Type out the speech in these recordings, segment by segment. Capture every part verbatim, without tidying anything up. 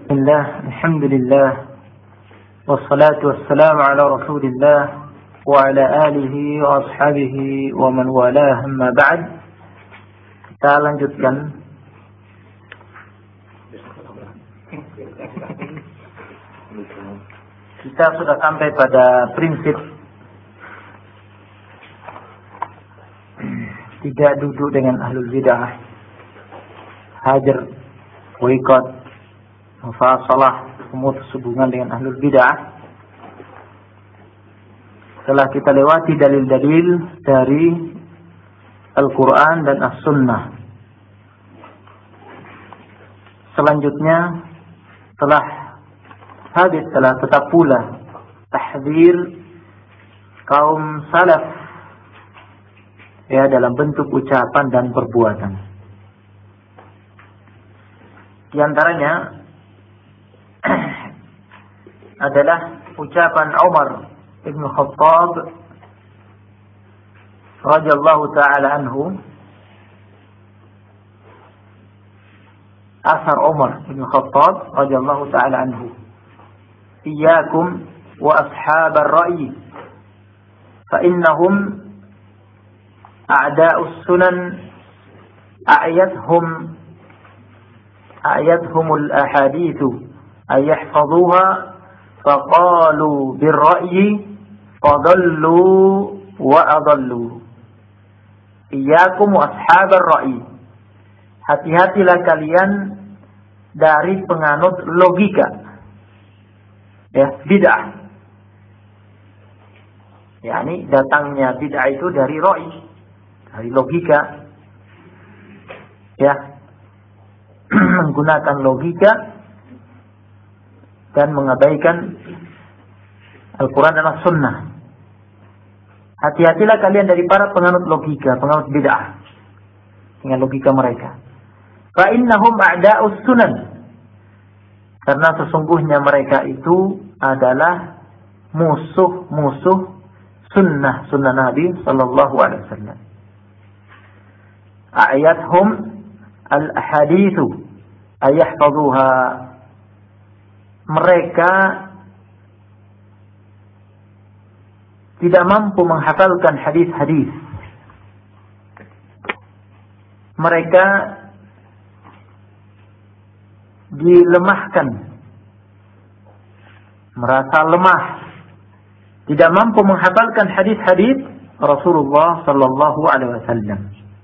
Bismillah, alhamdulillah, wassalatu wassalamu ala rasulillah wa ala alihi wa ashabihi wa man walah, amma ba'd. Kita lanjutkan kita sudah sampai pada prinsip tidak duduk dengan ahlul bid'ah, hajar, boikot, mufasalah, memutus hubungan dengan ahlul bid'ah. Setelah kita lewati dalil-dalil dari Al-Quran dan As-Sunnah, selanjutnya telah hadis telah tetap pula tahdzir kaum salaf, ya, dalam bentuk ucapan dan perbuatan. Di antaranya adalah ucapan Umar ibn Khattab radhiyallahu ta'ala anhu. Asar Umar ibn Khattab radhiyallahu ta'ala anhu, iyyakum wa ashabar ra'yi fa innahum a'da'us sunan a'yathum a'yathumul ahadithu ayahfazuha faqalu birra'yi fadallu wa adallu. Iyyakum wa ashabar ra'yi, hati-hatilah kalian dari penganut logika, ya, bid'ah. yakni datangnya bid'ah itu dari ra'yi, dari logika, ya, menggunakan logika dan mengabaikan Al-Quran dan As-Sunnah. Hati-hatilah kalian dari para penganut logika, penganut bid'ah dengan logika mereka. Fa innahum a'da'us sunan, karena sesungguhnya mereka itu adalah musuh-musuh sunnah sunnah Nabi sallallahu alaihi wasallam. Ayathum al-ahadithu ayahfazuha, mereka tidak mampu menghafalkan hadis-hadis. Mereka dilemahkan, merasa lemah, tidak mampu menghafalkan hadis-hadis Rasulullah sallallahu alaihi wasallam.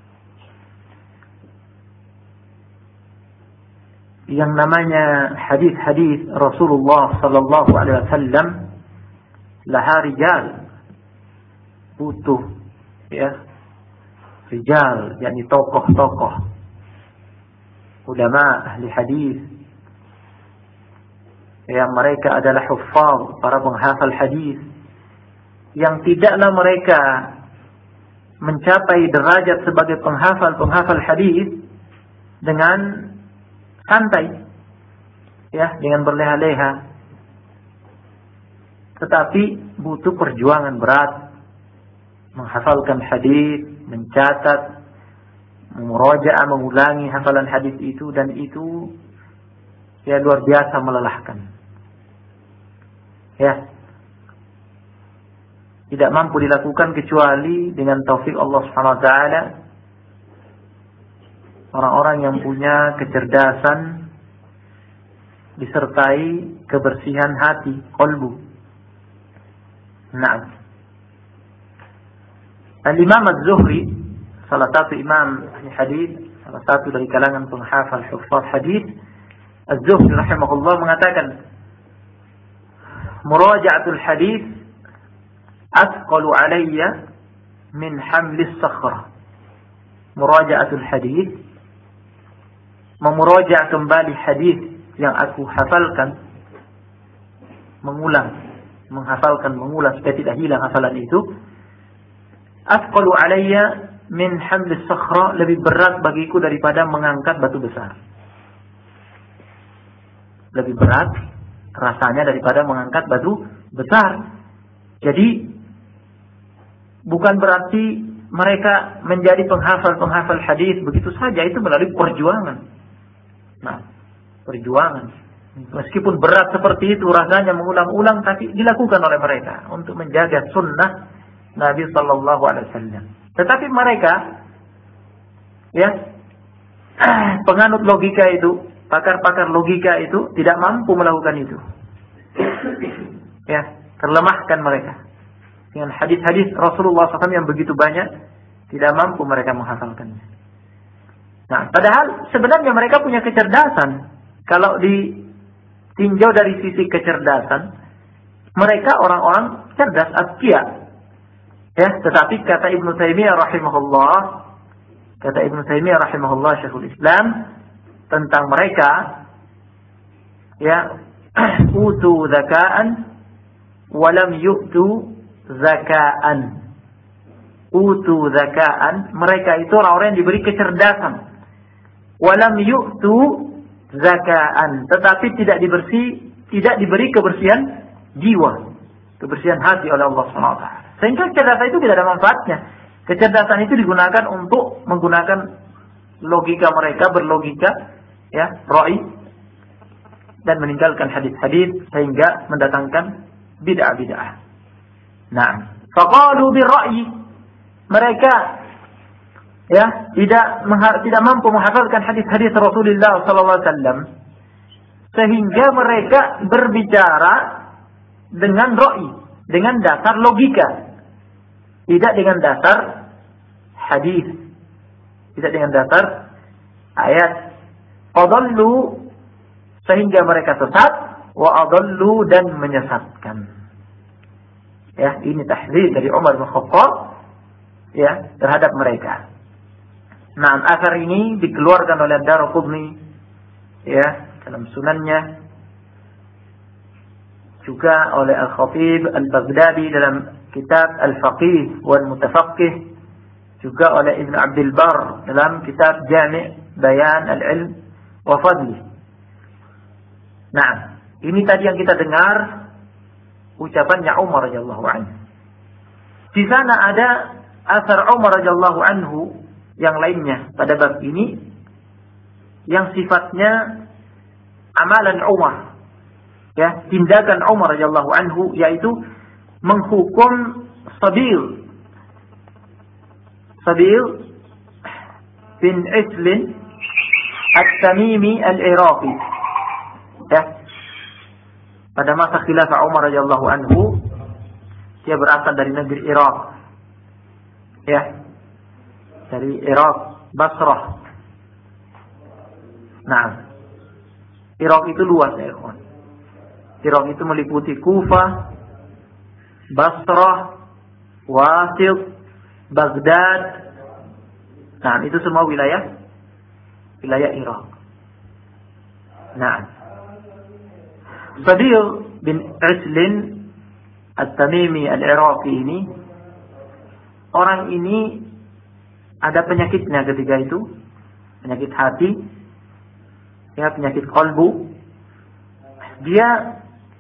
Yang namanya hadis-hadis Rasulullah sallallahu alaihi wasallam laha rijal, butuh, ya, rijal, yakni tokoh-tokoh, ulama ahli hadis, yang mereka adalah huffaz, para penghafal hadis, yang tidaklah mereka mencapai derajat sebagai penghafal-penghafal hadis dengan santai, ya, dengan berleha-leha, tetapi butuh perjuangan berat menghafalkan hadis, mencatat, murajaah, mengulangi hafalan hadis itu, dan itu, ya, luar biasa melelahkan, ya, tidak mampu dilakukan kecuali dengan taufik Allah Subhanahu wa taala. Orang-orang yang punya kecerdasan disertai kebersihan hati, qalbu. Nah, Al-Imam Az-Zuhri, salah satu imam hadis, salah satu dari kalangan penghafal huffaz hadis, Az-Zuhri rahimahullah mengatakan, muraja'atul hadis asqalu alayya min hamlis sakhra. Muraja'atul hadis, memuraja' kembali hadis yang aku hafalkan, mengulang, menghafalkan, mengulang supaya tidak hilang hafalan itu, asqalu alayya min hamlis sakhra, lebih berat bagiku daripada mengangkat batu besar. Lebih berat rasanya daripada mengangkat batu besar. Jadi bukan berarti mereka menjadi penghafal-penghafal hadis begitu saja, itu melalui perjuangan. Nah, perjuangan Meskipun berat seperti itu rasanya mengulang-ulang, tapi dilakukan oleh mereka untuk menjaga sunnah Nabi Sallallahu Alaihi Wasallam. Tetapi mereka, ya, penganut logika itu, pakar-pakar logika itu tidak mampu melakukan itu. Ya, terlemahkan mereka dengan hadis-hadis Rasulullah shallallahu alaihi wasallam yang begitu banyak, tidak mampu mereka menghafalkannya. Nah, padahal sebenarnya mereka punya kecerdasan. Kalau ditinjau dari sisi kecerdasan, mereka orang-orang cerdas, azkiya. Ya, tetapi kata Ibnu Taimiyah rahimahullah, kata Ibnu Taimiyah rahimahullah Syekhul Islam tentang mereka, ya, utu zaka'an walam yu'tu zaka'an. Utu zaka'an, mereka itu orang-orang yang diberi kecerdasan. Walam yu'tu zaka'an, tetapi tidak dibersi, tidak diberi kebersihan jiwa, kebersihan hati oleh Allah subhanahu wa taala. Sehingga kecerdasan itu tidak ada manfaatnya. Kecerdasan itu digunakan untuk menggunakan logika mereka, berlogika, ya, ra'i, dan meninggalkan hadis-hadis sehingga mendatangkan bid'ah-bid'ah. Nah, faqalu birra'yi, mereka, ya, tidak tidak mampu menghafalkan hadis-hadis Rasulullah sallallahu alaihi wasallam, sehingga mereka berbicara dengan ra'i, dengan dasar logika, tidak dengan dasar hadis, tidak dengan dasar ayat. Adallu, sehingga mereka sesat, wa adallu, dan menyesatkan. Ya, ini tahdzir dari Umar bin Khattab, ya, terhadap mereka. Nah, asar ini dikeluarkan oleh Ad-Darqutni, ya, dalam sunannya, juga oleh Al-Khatib Al-Baghdadi dalam kitab Al-Faqih wal Mutafaqih, juga oleh Ibn Abdul Bar dalam kitab Jami' Bayan Al-Ilm wa Fadli. Nah, ini tadi yang kita dengar ucapannya Umar radhiyallahu anhu. Di sana ada asar Umar radhiyallahu anhu yang lainnya pada bab ini yang sifatnya amalan Umar, ya, tindakan Umar radhiyallahu anhu, yaitu menghukum Sabil Sabil bin Islin At-Tamimi Al-Iraqi, ya. Pada masa khilafah Umar radhiyallahu anhu, dia berasal dari negeri Irak, ya, dari Irak, Basrah. Nah, Irak itu luas, ya ikhwan. Irak itu meliputi Kufah, Basrah, Wasit, Baghdad. Nah, itu semua wilayah wilayah Irak. Nah, Sabil bin Islin At-Tamimi Al-Iraqi ini, orang ini ada penyakitnya ketika itu, penyakit hati, ya, penyakit kalbu. Dia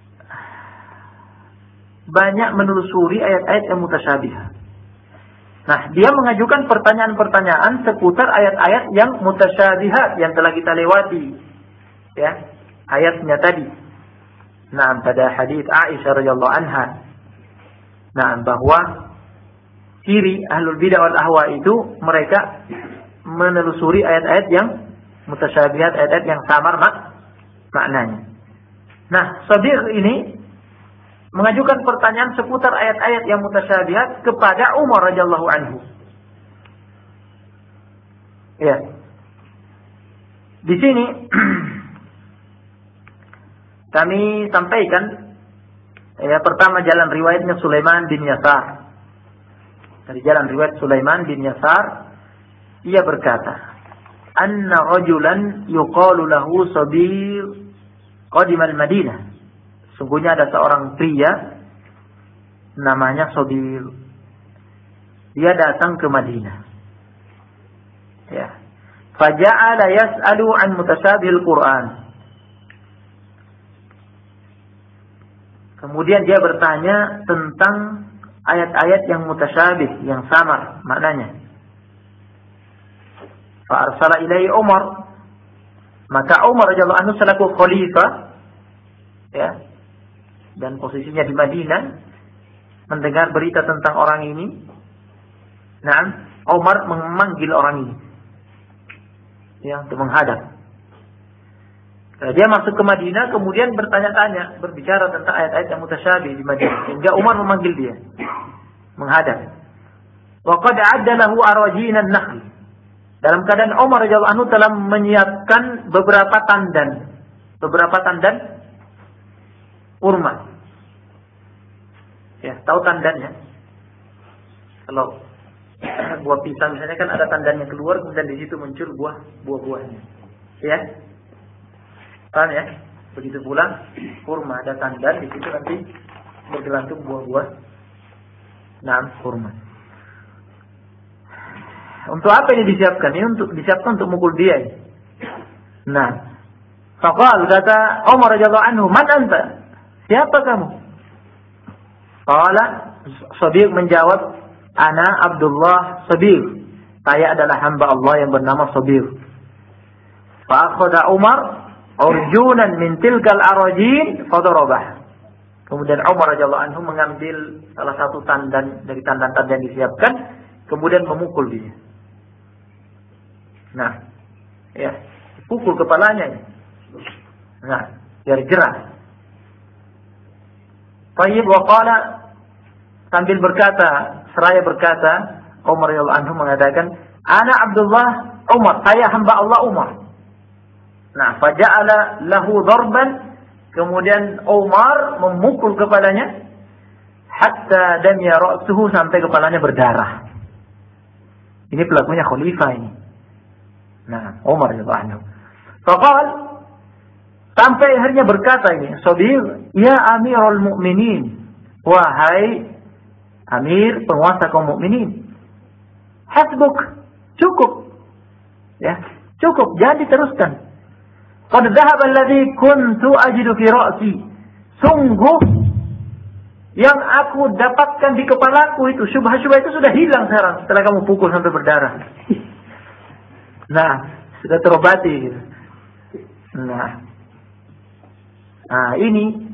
banyak menelusuri ayat-ayat yang mutasyabihat. Nah, dia mengajukan pertanyaan-pertanyaan seputar ayat-ayat yang mutasyabihat yang telah kita lewati, ya, ayatnya tadi. Nah, pada hadis Aisyah radhiyallahu anha, nah, bahwa ciri ahlul bidah wal ahwa itu mereka menelusuri ayat-ayat yang mutasyabihat, ayat-ayat yang samar mak maknanya. Nah, Sabiq ini mengajukan pertanyaan seputar ayat-ayat yang mutasyabihat kepada Umar radhiyallahu anhu. Ya. Di sini kami sampaikan, ya, pertama jalan riwayatnya Sulaiman bin Yasar. Dari jalan riwayat Sulaiman bin Yasar, ia berkata, "Anna rajulan yuqalu lahu Sabir qadimal Madinah." Sungguhnya ada seorang pria namanya Sabir. Dia datang ke Madinah. Ya. Faja'ala yas'alu an mutasyabil Quran. Kemudian dia bertanya tentang ayat-ayat yang mutasyabih, yang samar maknanya. Fa arsala ilaihi Umar. Maka Umar radhiyallahu anhu selaku khalifah ya, dan posisinya di Madinah, mendengar berita tentang orang ini. Nah, Umar memanggil orang ini, ya, untuk menghadap. Dia masuk ke Madinah, kemudian bertanya-tanya, berbicara tentang ayat-ayat yang mutasyabih di Madinah. Hingga Umar memanggil dia, menghadap. Wa qad a'adda lahu arajinan nakhl. Dalam keadaan Umar radhiyallahu anhu telah menyiapkan beberapa tandan, beberapa tandan kurma. Ya, tahu tandannya? Kalau buah pisang misalnya kan ada tandannya keluar, kemudian di situ muncul buah buah-buahnya. Ya. Paham ya? Begitu pula kurma, ada tandan di situ nanti bergelantung buah-buah. Nah, kurma. Untuk apa ini disiapkan? Ini untuk disiapkan untuk mukul dia. Nah, faqal, kata Umar radhiyallahu anhu, "Man anta?" Siapa kamu? Qala, Shabiq menjawab, "Ana Abdullah Shabiq." Saya adalah hamba Allah yang bernama Shabiq. Fa akhadha Umar urjunan min tilkal arajin fadarabah. Kemudian Umar radhiyallahu anhu mengambil salah satu tandan dari tandan-tandan yang disiapkan, kemudian memukul dia. Nah, ya, pukul kepalanya. Nah, biar jerah. Tayyib wa qala, sambil berkata, seraya berkata, Umar radhiyallahu anhu mengatakan, "Ana Abdullah Umar, saya hamba Allah Umar." Nah, faja'ala lahu darban, kemudian Umar memukul kepalanya hatta damya ra'suhu, sampai kepalanya berdarah. Ini pelakunya khalifah ini. Nah, Umar radhiyallahu anhu. Faqal, sampai akhirnya berkata ini, Shabiq, "Ya Amirul Mukminin, wahai Amir penguasa kaum mukminin, hasbuk, cukup. Ya, cukup, jangan diteruskan. Qad dhahaba alladhi kuntu ajidu fi ra'si." Sungguh yang aku dapatkan di kepalaku itu, syubhat-syubhat itu sudah hilang sekarang setelah kamu pukul sampai berdarah. Nah, sudah terobati. Nah, nah ini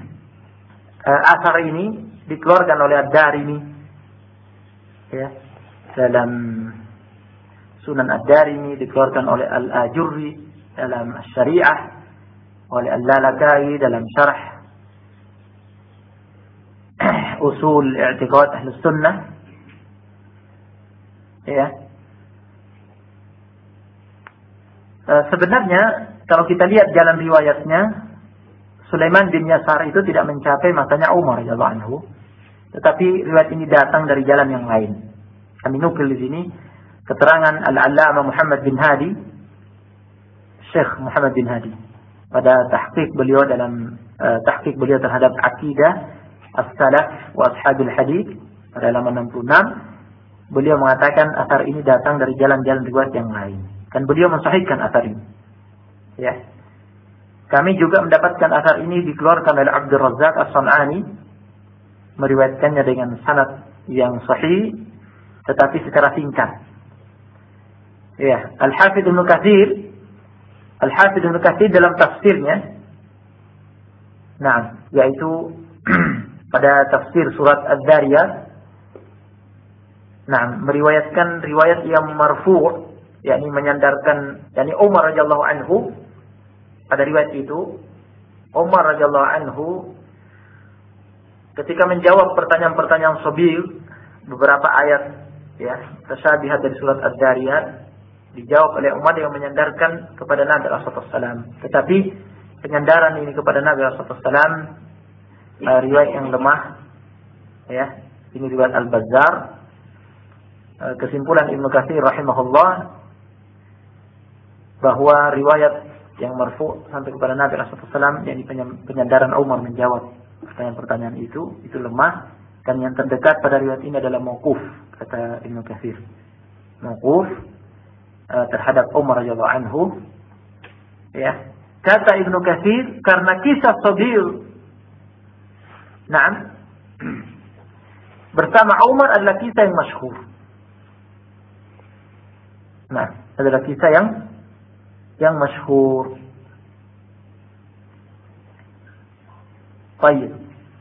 asar ini dikeluarkan oleh Ad-Darimi, ya, dalam Sunan Ad-Darimi, dikeluarkan oleh Al-Ajurri dalam Syariah, oleh Al-Lalakai dalam Syarah Usul I'tiqad Ahlus Sunnah. Ya. E, sebenarnya kalau kita lihat jalan riwayatnya, Sulaiman bin Yasar itu tidak mencapai masanya Umar radhiyallahu anhu, tetapi riwayat ini datang dari jalan yang lain. Kami nukil di sini keterangan Al-Allamah Muhammad bin Hadi, Syekh Muhammad bin Hadi, pada tahqiq beliau dalam uh, tahqiq beliau terhadap akidah As-Salaf wa Ashabul Hadits pada halaman enam puluh enam, beliau mengatakan asar ini datang dari jalan-jalan riwayat yang lain, dan beliau mensahihkan asar ini. Ya. Kami juga mendapatkan asar ini dikeluarkan oleh Abdul Razzaq As-San'ani, meriwayatkannya dengan sanad yang sahih, tetapi secara singkat. Ya, Al-Hafidz Ibnu Katsir, Al-Hafidz Ibnu Katsir dalam tafsirnya, nah, yaitu pada tafsir surat Ad-Dariyat, nah, meriwayatkan riwayat yang marfu', yakni menyandarkan, yakni Umar radhiyallahu anhu. Pada riwayat itu, Umar radhiyallahu anhu ketika menjawab pertanyaan-pertanyaan Shabiq, beberapa ayat, ya, tasyabihat dari surat Ad-Dariyat dijawab oleh Umar yang menyandarkan kepada Nabi sallallahu alaihi wasallam. Tetapi penyandaran ini kepada Nabi sallallahu alaihi wasallam uh, riwayat yang lemah, ya. Ini riwayat Al-Bazzar. Uh, kesimpulan Ibnu Katsir rahimahullah bahwa riwayat yang marfu' sampai kepada Nabi sallallahu alaihi wasallam, yakni penyandaran Umar menjawab pertanyaan-pertanyaan itu, itu lemah, dan yang terdekat pada riwayat ini adalah mauquf, kata Ibnu Katsir. Mauquf uh, terhadap Umar radhiyallahu anhu. Ya, kata Ibnu Katsir, karena kisah Shabiq, nah, bersama Umar adalah kisah yang masyhur. Nah, adalah kisah yang yang masyhur. Baik.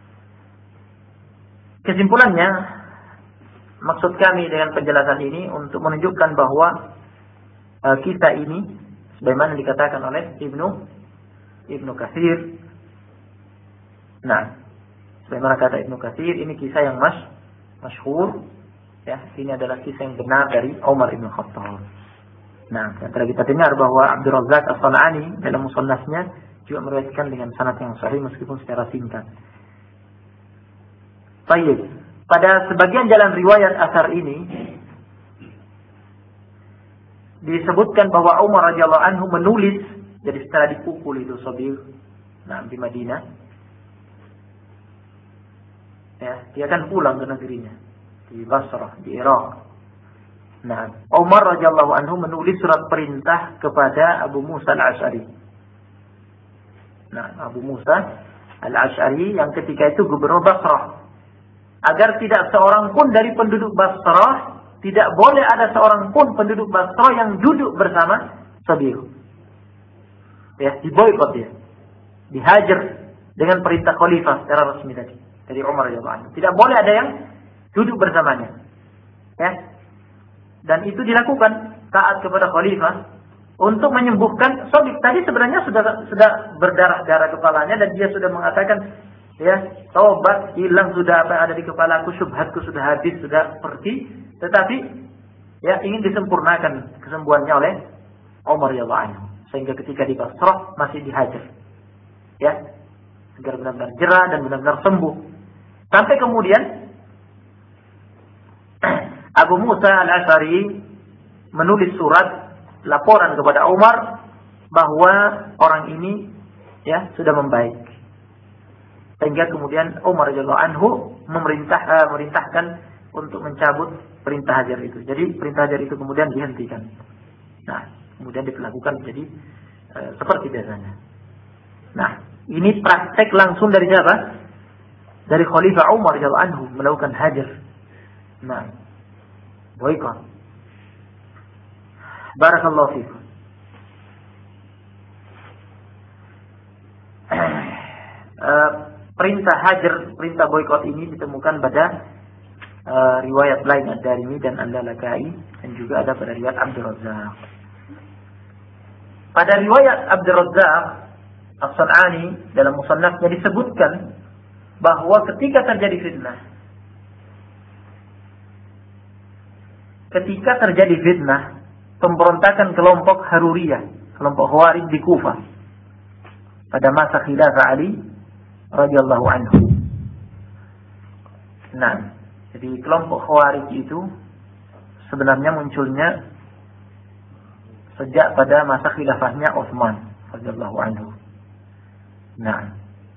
Kesimpulannya, maksud kami dengan penjelasan ini untuk menunjukkan bahwa uh, kisah ini sebagaimana dikatakan oleh Ibnu Ibnu Katsir. Nah, sebagaimana kata Ibnu Katsir, ini kisah yang mas masyhur, ya. Ini adalah kisah yang benar dari Umar bin Khattab. Nah, setelah kita dengar bahwa Abdul Razzaq As-San'ani dalam musannafnya juga meriwayatkan dengan sanad yang sahih meskipun secara singkat. Baik, pada sebagian jalan riwayat asar ini disebutkan bahwa Umar radhiyallahu anhu menulis, jadi setelah dipukul itu Sabir, nah di Madinah, ya, dia akan pulang ke negerinya di Basrah, di Irak. Nah, Umar radhiyallahu anhu menulis surat perintah kepada Abu Musa al-Asy'ari. Nah, Abu Musa al-Asy'ari yang ketika itu gubernur Basrah, agar tidak seorang pun dari penduduk Basrah, tidak boleh ada seorang pun penduduk Basrah yang duduk bersama Sabir. Ya, diboikot dia, dihajar dengan perintah khalifah secara resmi tadi dari Umar radhiyallahu anhu. Tidak boleh ada yang duduk bersamanya. Ya. Dan itu dilakukan taat kepada khalifah untuk menyembuhkan Sabir. Tadi sebenarnya sudah sudah berdarah-darah kepalanya dan dia sudah mengatakan, ya, taubat, hilang sudah apa yang ada di kepalaku, syubhatku sudah habis, sudah pergi. Tetapi ya ingin disempurnakan kesembuhannya oleh Umar radhiyallahu anhu, sehingga ketika di Basrah masih dihajar, ya, agar benar-benar jerah dan benar-benar sembuh. Sampai kemudian Abu Musa al-Asy'ari menulis surat laporan kepada Umar bahwa orang ini, ya, sudah membaik. Sehingga kemudian Umar radhiyallahu anhu memerintah uh, merintahkan untuk mencabut perintah hajar itu. Jadi perintah hajar itu kemudian dihentikan. Nah, kemudian diperlakukan jadi uh, seperti biasanya. Nah, ini praktek langsung dari siapa? Dari Khalifah Umar radhiyallahu anhu melakukan hajar. Nah, boikot. Barakallahu fikum. uh, Perintah hajar, perintah boikot ini ditemukan pada uh, riwayat lain Ad-Darimi dan Al-Lalakai, dan juga ada pada riwayat Abdul Razzaq. Pada riwayat Abdul Razzaq As-San'ani dalam musannafnya disebutkan bahwa ketika terjadi fitnah, ketika terjadi fitnah pemberontakan kelompok Haruriyah, kelompok Khawarij di Kufah pada masa khilafah Ali radhiyallahu anhu. Nah, jadi kelompok Khawarij itu sebenarnya munculnya sejak pada masa khilafahnya Utsman radhiyallahu anhu. Nah,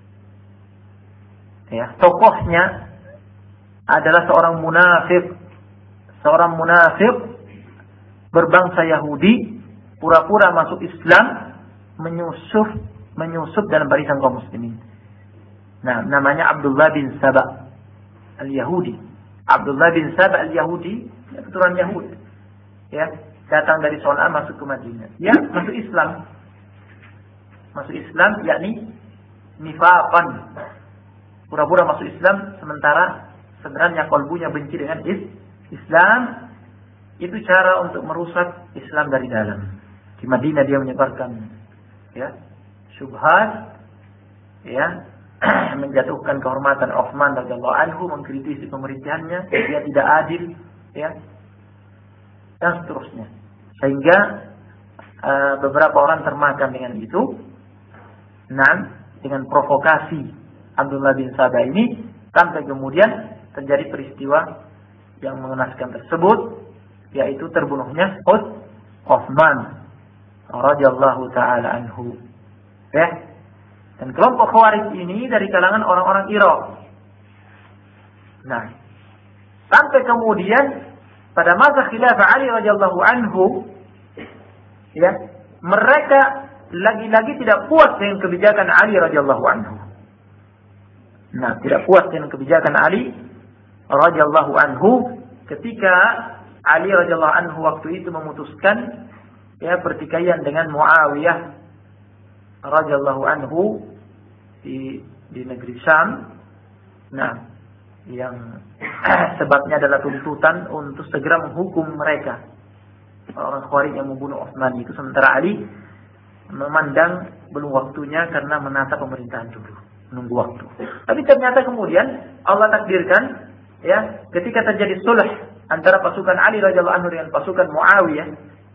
ya, tokohnya adalah seorang munafik, seorang munafik berbangsa Yahudi, pura-pura masuk Islam, menyusup menyusup dalam barisan kaum muslimin. Nah, namanya Abdullah bin Saba al-Yahudi. Abdullah bin Saba al-Yahudi, keturunan Yahudi. Ya, datang dari Son'a masuk ke Madinah. Ya, masuk Islam. Masuk Islam yakni nifaqan. Pura-pura masuk Islam sementara sebenarnya kalbunya benci dengan Islam. Itu cara untuk merusak Islam dari dalam. Di Madinah dia menyebarkan, ya, syubhat, ya, menjatuhkan kehormatan Utsman radhiyallahu anhu, mengkritisi pemerintahannya, dia tidak adil, ya, dan seterusnya. Sehingga uh, beberapa orang termakan dengan itu. Nah, dengan provokasi Abdullah bin Saba ini, sampai kemudian terjadi peristiwa yang mengenaskan tersebut, yaitu terbunuhnya Utsman radhiyallahu taala anhu. Ya. Dan kelompok Khawarij ini dari kalangan orang-orang Irak. Nah, sampai kemudian pada masa khilafah Ali radhiyallahu anhu, ya, mereka lagi-lagi tidak puas dengan kebijakan Ali radhiyallahu anhu. Nah, tidak puas dengan kebijakan Ali radhiyallahu anhu ketika Ali radhiyallahu anhu waktu itu memutuskan, ya, pertikaian dengan Muawiyah radhiyallahu anhu di di negeri Syam. Nah, yang sebabnya adalah tuntutan untuk segera menghukum mereka, orang Khawarij yang membunuh Utsman itu. Sementara Ali memandang belum waktunya karena menata pemerintahan dulu, menunggu waktu. Tapi ternyata kemudian Allah takdirkan, ya, ketika terjadi sulh antara pasukan Ali radhiyallahu anhu dengan pasukan Muawiyah,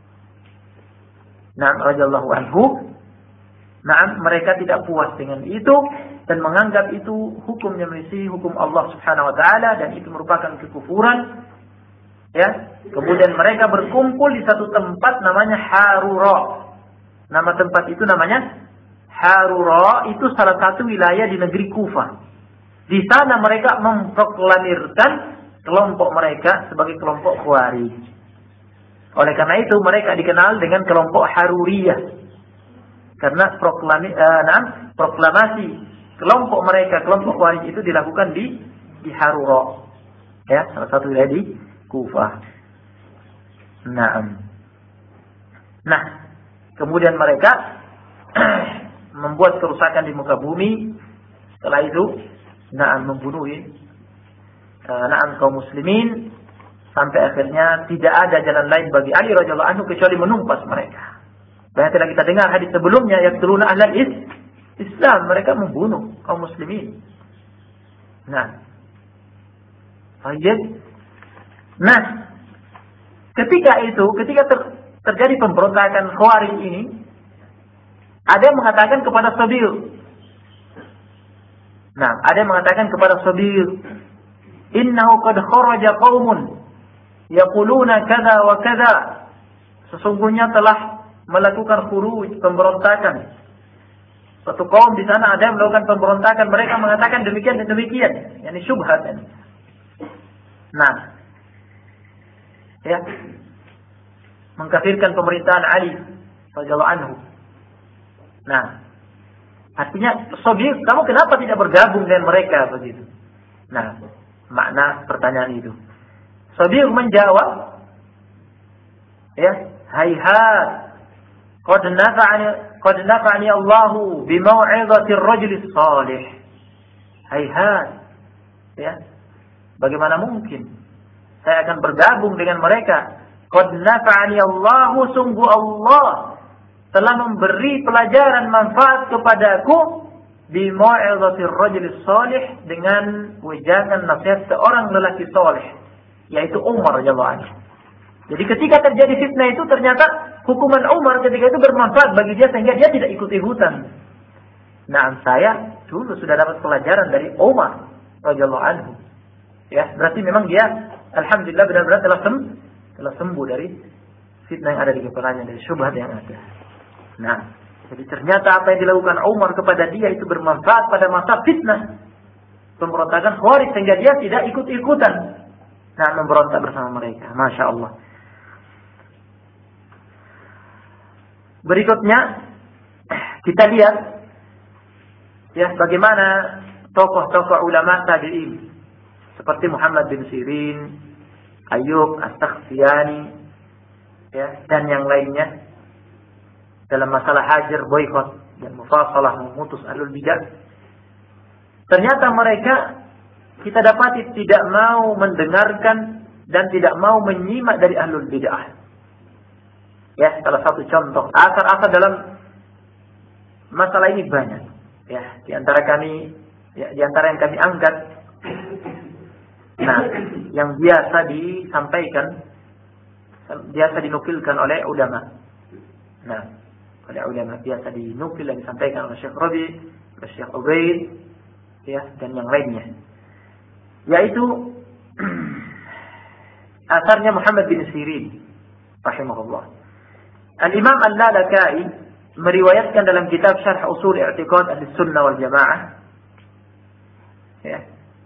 nah radhiyallahu anhu, nah mereka tidak puas dengan itu dan menganggap itu hukumnya menyelisih hukum Allah Subhanahu wa taala dan itu merupakan kekufuran. Ya, kemudian mereka berkumpul di satu tempat namanya Harura. Nama tempat itu namanya Harura, itu salah satu wilayah di negeri Kufah. Di sana mereka memproklamirkan kelompok mereka sebagai kelompok Khawarij. Oleh karena itu mereka dikenal dengan kelompok Haruriyah. Karena proklami, uh, nah, proklamasi kelompok mereka, kelompok Khawarij itu dilakukan di di Harura. Ya, salah satu wilayah di Kufah. Nah, nah, kemudian mereka membuat kerusakan di muka bumi. Setelah itu, nah, membunuh nah, kaum muslimin sampai akhirnya tidak ada jalan lain bagi Ali radhiyallahu anhu kecuali menumpas mereka. Dan telah kita dengar hadis sebelumnya, yaqtuluna ahlal Islam, mereka membunuh kaum muslimin. Nah, baik. Nah, ketika itu, ketika ter, terjadi pemberontakan Khawarij ini, ada yang mengatakan kepada Sabir. Nah, ada yang mengatakan kepada Sabir, innahu qad kharaja qaumun yaquluna kadza wa kadza. Sesungguhnya telah melakukan khuruj, pemberontakan. Suatu kaum di sana ada yang melakukan pemberontakan, mereka mengatakan demikian dan demikian, yakni syubhat. Nah, ya, mengkafirkan pemerintahan Ali radhiyallahu anhu. Nah, artinya, Sabir, kamu kenapa tidak bergabung dengan mereka begitu? Nah, makna pertanyaan itu. Sabir menjawab, ya, hayhat, qad nafa'ani qad nafa'ani Allahu bi mau'izati ar-rajul salih. Hayhat, ya, bagaimana mungkin saya akan bergabung dengan mereka? Qad nafa'ani Allahu, sungguh Allah telah memberi pelajaran manfaat kepadaku bi mau'izati ar-rajul salih, dengan wejangan nasihat seorang lelaki saleh, yaitu Umar radhiyallahu anhu. Jadi ketika terjadi fitnah itu, ternyata hukuman Umar ketika itu bermanfaat bagi dia sehingga dia tidak ikut-ikutan. Nah, saya dulu sudah dapat pelajaran dari Umar radhiyallahu anhu. Ya, berarti memang dia alhamdulillah benar-benar telah sem telah sembuh dari fitnah yang ada di kepalanya, dari syubhat yang ada. Nah, jadi ternyata apa yang dilakukan Umar kepada dia itu bermanfaat pada masa fitnah pemberontakan Khawarij sehingga dia tidak ikut-ikutan. Nah, memberontak bersama mereka. Masya Allah. Berikutnya kita lihat, ya, bagaimana tokoh-tokoh ulama tabi'in seperti Muhammad bin Sirin, Ayyub As-Sakhtiyani, ya, dan yang lainnya dalam masalah hajar, boikot dan mufasalah, memutus ahlul bidah. Ternyata mereka kita dapati tidak mau mendengarkan dan tidak mau menyimak dari ahlul bidah. Ya, salah satu contoh asar-asar dalam masalah ini banyak. Ya, di antara kami, ya, di antara yang kami angkat, nah, yang biasa disampaikan, biasa dinukilkan oleh ulama. Nah, oleh ulama biasa dinukil dan disampaikan oleh Syekh Rabi, oleh Syekh Ubaid, ya, dan yang lainnya. Yaitu asarnya Muhammad bin Sirin rahimahullah. Al-Imam Al-Lalakai meriwayatkan dalam kitab Syarh Usul I'tiqad Ahlussunnah wal Jamaah, ya,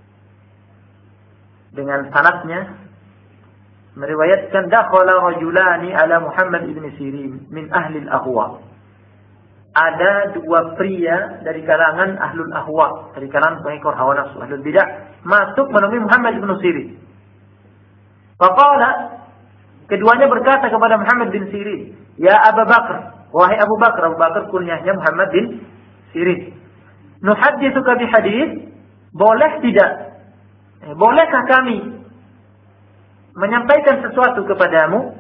dengan sanadnya meriwayatkan dakhala rajulani ala Muhammad ibn Sirin min ahli al-ahwa. Ada dua pria dari kalangan ahlul ahwa, dari kalangan pengikut hawa nafsu, ahlul bidah, masuk menemui Muhammad ibn Sirin. Faqala, keduanya berkata kepada Muhammad bin Sirin, ya Abu Bakar, wahai Abu Bakar. Abu Bakar kunyahnya Muhammad bin Sirin. nuhadditsuka bi hadits, boleh tidak? Eh, bolehkah kami menyampaikan sesuatu kepadamu?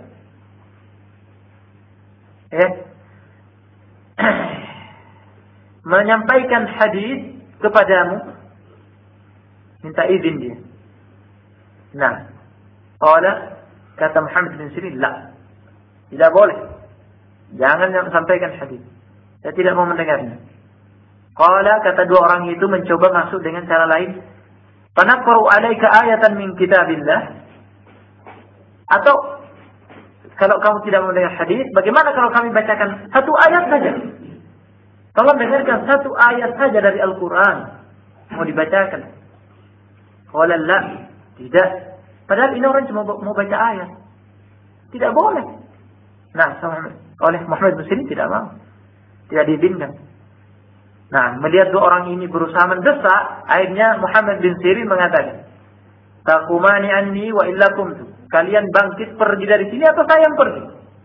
Ya. Menyampaikan hadis kepadamu, minta izin dia. Nah, qala, kata Muhammad bin Sirin, la, tidak boleh, jangan sampaikan hadis, saya tidak mau mendengarnya. Qala, kata dua orang itu mencoba masuk dengan cara lain, fanaqra'u 'alaika ayatan min kitabillah, atau kalau kamu tidak mendengar hadis, bagaimana kalau kami bacakan satu ayat saja? Tolong dengarkan satu ayat saja dari Al-Quran, mau dibacakan. Qala la, tidak. Padahal ini orang cuma mau baca ayat. Tidak boleh. Nah, oleh Muhammad bin Sirin tidak mau. Tidak diizinkan. Nah, melihat dua orang ini berusaha mendesak, akhirnya Muhammad bin Sirin mengatakan, taqumani anni wa illa kumtu. Kalian bangkit pergi dari sini atau saya yang pergi?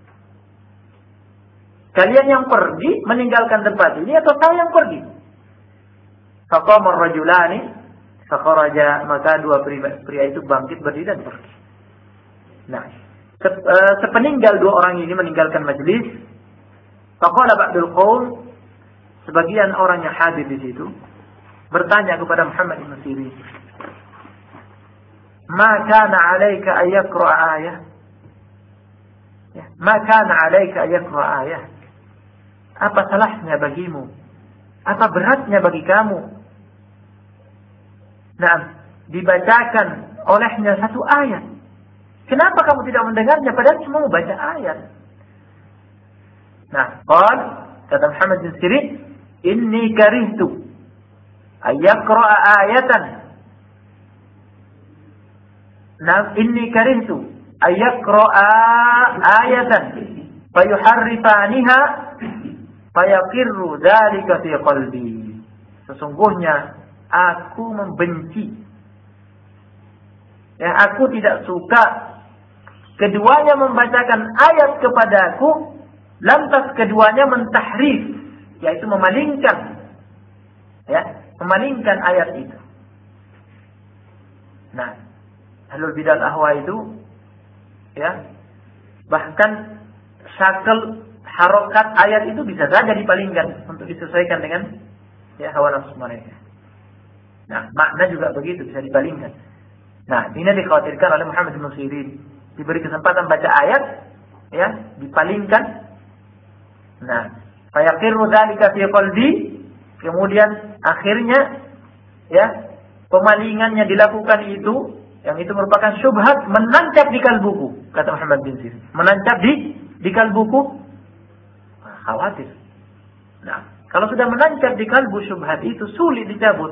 Kalian yang pergi meninggalkan tempat ini atau saya yang pergi? Faqama ar-rajulani fakharaja, maka dua pria itu bangkit berdiri dan pergi. Nah, sepeninggal dua orang ini meninggalkan majelis, faqala ba'dul qaum, sebagian orang yang hadir di situ bertanya kepada Muhammad bin Sirin, ma kana 'alaika ay yaqra'a ayah? Ya, ma kana 'alaika ay yaqra'a ayah? Apa salahnya bagimu? Apa beratnya bagi kamu? Nah, dibacakan olehnya satu ayat. Kenapa kamu tidak mendengarnya padahal cuma membaca ayat? Nah, qal, kata Muhammad bin Sirin, inni karihtu ay yaqra'a ayatan. Nah, inni karihtu ay yaqra'a ayatan fayuharrifaniha fayaqirru dzalika fi qalbi. Sesungguhnya aku membenci, ya, aku tidak suka keduanya membacakan ayat kepadaku, lantas keduanya mentahrif, yaitu memalingkan, ya, memalingkan ayat itu. Nah, ahlul bidah ahwa itu, ya, bahkan syakal harokat ayat itu bisa saja dipalingkan untuk disesuaikan dengan, ya, hawa nafsu mereka. Nah, makna juga begitu, bisa dipalingkan. Nah, ini dikhawatirkan oleh Muhammad bin Sirin. Diberi kesempatan baca ayat, ya, dipalingkan. Nah, fayaqirru dzalika fi qalbi, kemudian akhirnya, ya, pemalingannya dilakukan itu, yang itu merupakan syubhat, menancap di kalbuku, kata Muhammad bin Sirin. Menancap di di kalbuku, nah, khawatir. Nah, kalau sudah menancap di kalbu syubhat itu sulit dicabut.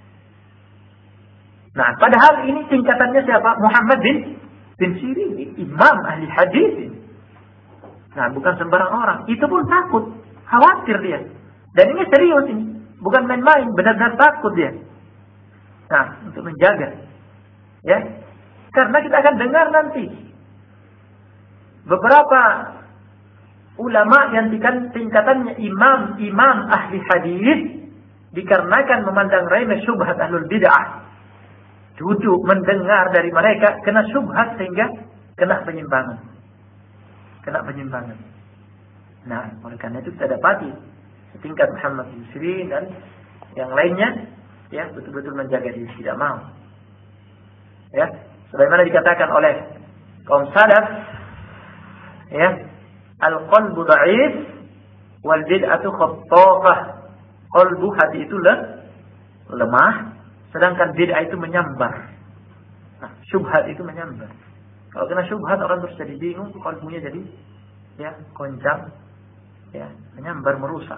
Nah, padahal ini tingkatannya siapa? Muhammad bin bin Sirin, imam ahli hadis. Nah, bukan sembarang orang. Itu pun takut, khawatir dia. Dan ini serius ini, bukan main-main, benar-benar takut dia. Nah, untuk menjaga, ya, karena kita akan dengar nanti beberapa ulama yang tingkatannya imam-imam ahli hadis dikarenakan memandang remeh syubhat ahlul bid'ah, duduk mendengar dari mereka kena syubhat sehingga kena penyimpangan. Kena penyimpangan. Nah, oleh karena itu kita dapati setingkat Muhammad bin Sirin dan yang lainnya, ya, betul-betul menjaga diri, tidak mau. Ya, sebagaimana dikatakan oleh kaum salaf, ya, al-qalbu dha'if wal bid'atu khattafah. Qalbu, hati itu lemah, sedangkan bid'ah itu menyambar. Nah, syubhat itu menyambar. Kalau kena syubhat orang terus jadi bingung, qalbunya jadi, ya, goncang, ya, menyambar, merusak.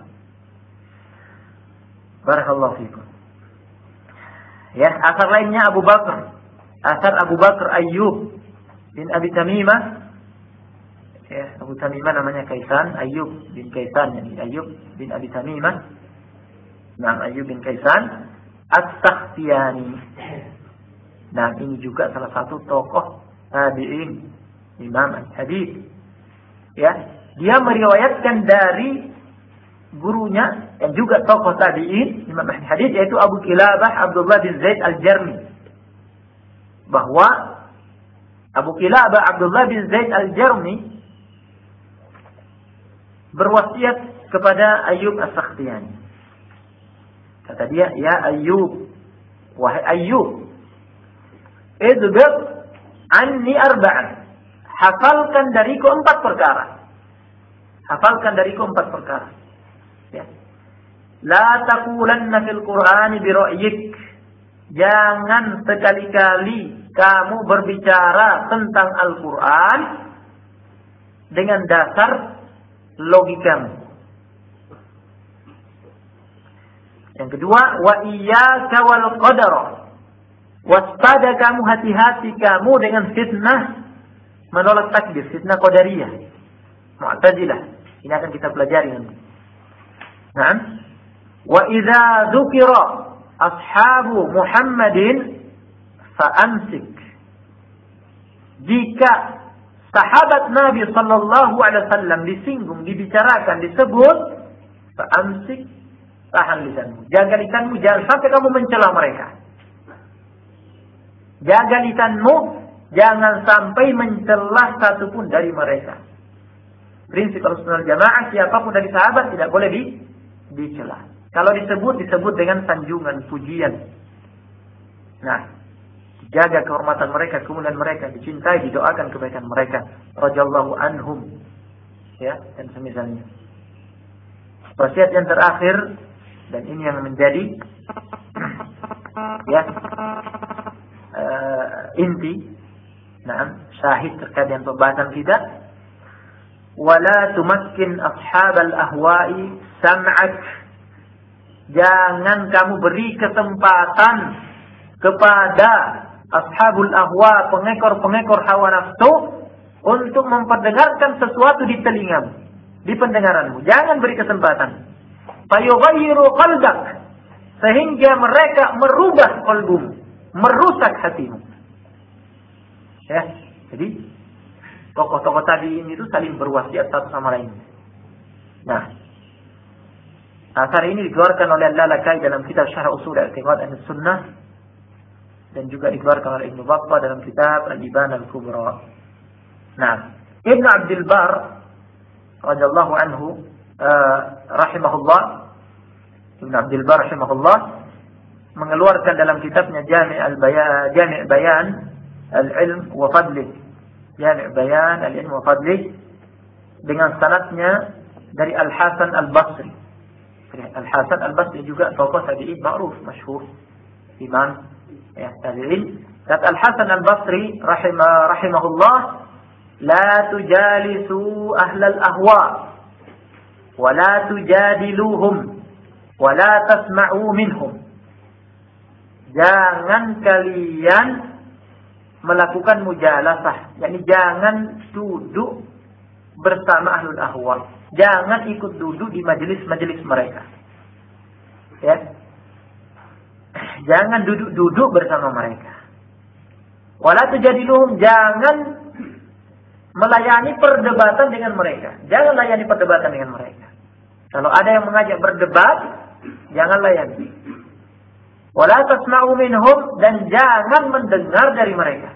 Barakallahu fikum. Ya, asar lainnya Abu Bakar. Asar Abu Bakar Ayyub bin Abi Tamimah. Ya, Abu Tamimah namanya Kaisan, Ayyub bin Kaisan, yani Ayyub bin Abi Tamimah. Nah, Ayyub bin Kaisan As-Sakhtiyani. Nah, ini juga salah satu tokoh tabi'in, imam hadis. Ya, dia meriwayatkan dari gurunya yang juga tokoh tabi'in Imam ahli hadis, yaitu Abu Kilabah Abdullah bin Zaid Al-Jarmi, bahwa Abu Kilabah Abdullah bin Zaid Al-Jarmi berwasiat kepada Ayyub As-Sakhtiyani. Kata dia, ya Ayyub, wahai Ayyub, idbir anni arba'an, hafalkan dariku empat perkara. Hafalkan dariku empat perkara. Ya. La taqulanna fil Qur'ani bi ra'yik. Jangan sekali-kali kamu berbicara tentang Al-Qur'an dengan dasar logikamu. Yang kedua, wa iyyaka wal qadar. Waspada kamu, hati-hati kamu dengan fitnah menolak takdir, fitnah qadariyah, Mu'tazilah. Ini akan kita pelajari nanti. Nah, wa idza dzukira ashabu Muhammadin fa'amsik. Jika sahabat Nabi sallallahu alaihi wasallam disinggung, dibicarakan, disebut, fa'amsik, tahan lisanmu. Jaga lisanmu, jangan sampai kamu mencela mereka. Jaga lisanmu, jangan sampai mencela satupun dari mereka. Prinsip Ahlussunnah wal Jamaah, siapapun dari sahabat tidak boleh di, dicela. Kalau disebut, disebut dengan sanjungan, pujian. Nah, dijaga kehormatan mereka, kemuliaan mereka, dicintai, didoakan kebaikan mereka. Radhiyallahu anhum. Ya, dan semisalnya. Wasiat yang terakhir, dan ini yang menjadi ya uh, inti, nah, syahid terkait dengan pembahasan kita. Wala tumakkin ashabal ahwa'i sam'ak. Jangan kamu beri kesempatan kepada ashabul ahwa, pengekor-pengekor hawa nafsu, untuk memperdengarkan sesuatu di telingamu, di pendengaranmu. Jangan beri kesempatan. Fayughayyiru qalbak, sehingga mereka merubah qalbumu, merusak hatimu. Ya, jadi tokoh-tokoh tabi'in itu saling berwasiat satu sama lain. Nah, asar ini dikeluarkan oleh Al-Lalakai dalam kitab Syarh Ushul I'tiqad Ahlussunnah, dan juga dikeluarkan oleh Ibnu Battah dalam kitab Al-Ibana Al-Kubra. Nah, Ibnu Abdul Bar radhiyallahu anhu uh, rahimahullah, Ibnu Abdul Bar rahimahullah mengeluarkan dalam kitabnya Jami' al-Bayan, Jami' Bayan al-Ilm wa Fadlih, Jami' Bayan al-Ilm wa Fadlih, dengan sanadnya dari Al-Hasan Al-Basri. Al-Hasan Al-Basri juga tokoh tabi'in ma'ruf, masyhur, imam ya tabi'in. Kata Al-Hasan Al-Basri rahimah rahimahullah, la tujalisu ahlal ahwa wa la tujadiluhum wa la tasma'u minhum. Jangan kalian melakukan mujalasah, yakni jangan duduk bersama ahlul ahwa, jangan ikut duduk di majelis-majelis mereka. Ya. Jangan duduk-duduk bersama mereka. Wala tujadiluhum, jangan melayani perdebatan dengan mereka. Jangan layani perdebatan dengan mereka. Kalau ada yang mengajak berdebat, jangan layani. Wala tasma'u minhum, dan jangan mendengar dari mereka.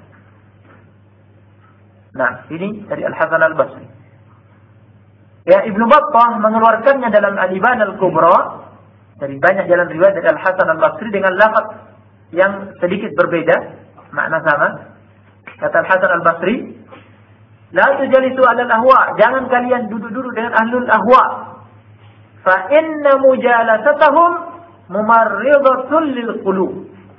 Nah, ini dari Al-Hasan Al-Basri. Ya, Ibnu Battah mengeluarkannya dalam Al-Ibana Al-Kubra dari banyak jalan riwayat dari Al-Hasan Al-Basri dengan lafaz yang sedikit berbeda, makna sama. Kata Al-Hasan Al-Basri, la tujalisu alal ahwa, jangan kalian duduk-duduk dengan ahlul ahwa. Fa inna mujalasatahum mumarridatun lil qulub.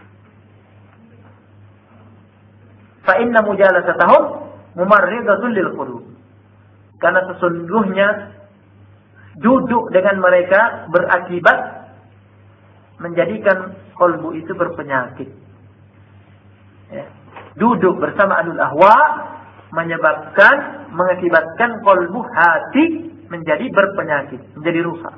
Fa inna mujalasatahum mumarridatun lil qulub. Karena sesungguhnya duduk dengan mereka berakibat menjadikan kolbu itu berpenyakit. Ya. Duduk bersama ahlul ahwa menyebabkan, mengakibatkan kolbu hati menjadi berpenyakit, menjadi rusak.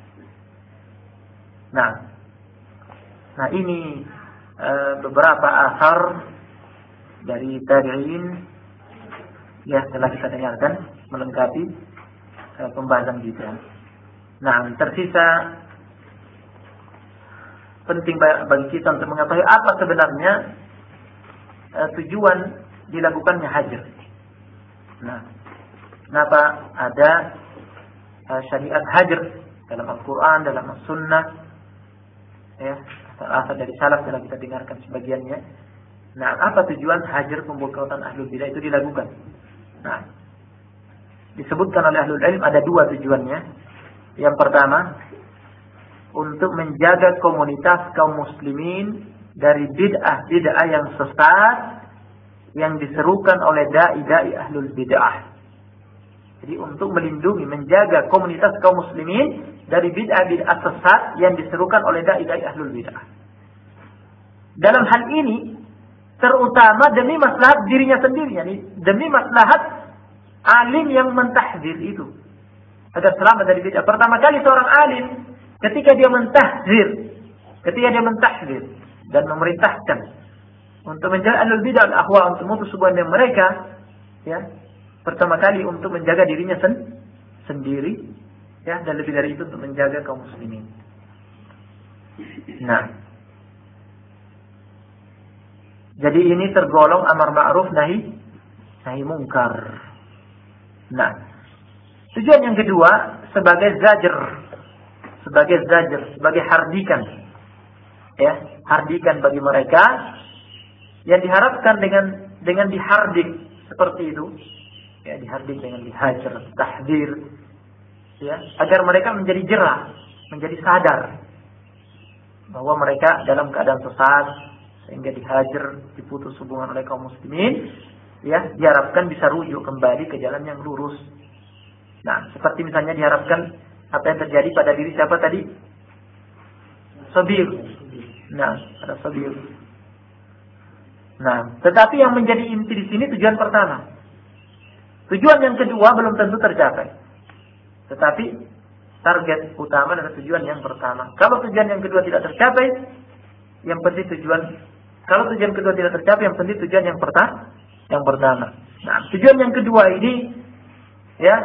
Nah, nah ini uh, beberapa asar dari tabi'in ya telah kita dengarkan melengkapi uh, pembahasan kita. Nah, tersisa penting bagi kita untuk mengetahui apa sebenarnya uh, tujuan dilakukannya hajar. Nah, kenapa ada uh, syariat hajar dalam Al-Quran, dalam As-Sunnah, ya, asal dari salaf telah kita dengarkan sebagiannya. Nah, apa tujuan hajar pemboikotan ahlul bidah itu dilakukan? Nah, disebutkan oleh ahlul ilm ada dua tujuannya. Yang pertama, untuk menjaga komunitas kaum muslimin dari bid'ah-bid'ah yang sesat yang diserukan oleh dai-dai ahlul bid'ah. Jadi untuk melindungi, menjaga komunitas kaum muslimin dari bid'ah-bid'ah sesat yang diserukan oleh dai-dai ahlul bid'ah. Dalam hal ini, terutama demi maslahat dirinya sendiri, yani demi maslahat alim yang mentahzir itu agar selamat dari bid'ah. Pertama kali seorang alim ketika dia mentahzir, ketika dia mentahzir dan memerintahkan untuk menjaga ahlul bid'ah al ahwa, untuk memutus hubungan dengan mereka, ya, pertama kali untuk menjaga dirinya sen sendiri, ya, dan lebih dari itu untuk menjaga kaum muslimin. Nah, jadi ini tergolong amar ma'ruf nahi nahi mungkar. Nah, tujuan yang kedua sebagai zajr, sebagai zajr, sebagai hardikan, ya, hardikan bagi mereka yang diharapkan dengan dengan dihardik seperti itu, ya, dihardik dengan dihajar, tahdzir, ya, agar mereka menjadi jerah, menjadi sadar bahwa mereka dalam keadaan sesat, sehingga dihajar, diputus hubungan oleh kaum muslimin, ya, diharapkan bisa rujuk kembali ke jalan yang lurus. Nah, seperti misalnya diharapkan apa yang terjadi pada diri siapa tadi? Sabir. Nah, ada sabir. Nah, tetapi yang menjadi inti di sini tujuan pertama. Tujuan yang kedua belum tentu tercapai. Tetapi target utama adalah tujuan yang pertama. Kalau tujuan yang kedua tidak tercapai, yang penting tujuan, kalau tujuan kedua tidak tercapai, yang penting tujuan yang pertama, yang pertama. Nah, tujuan yang kedua ini, ya,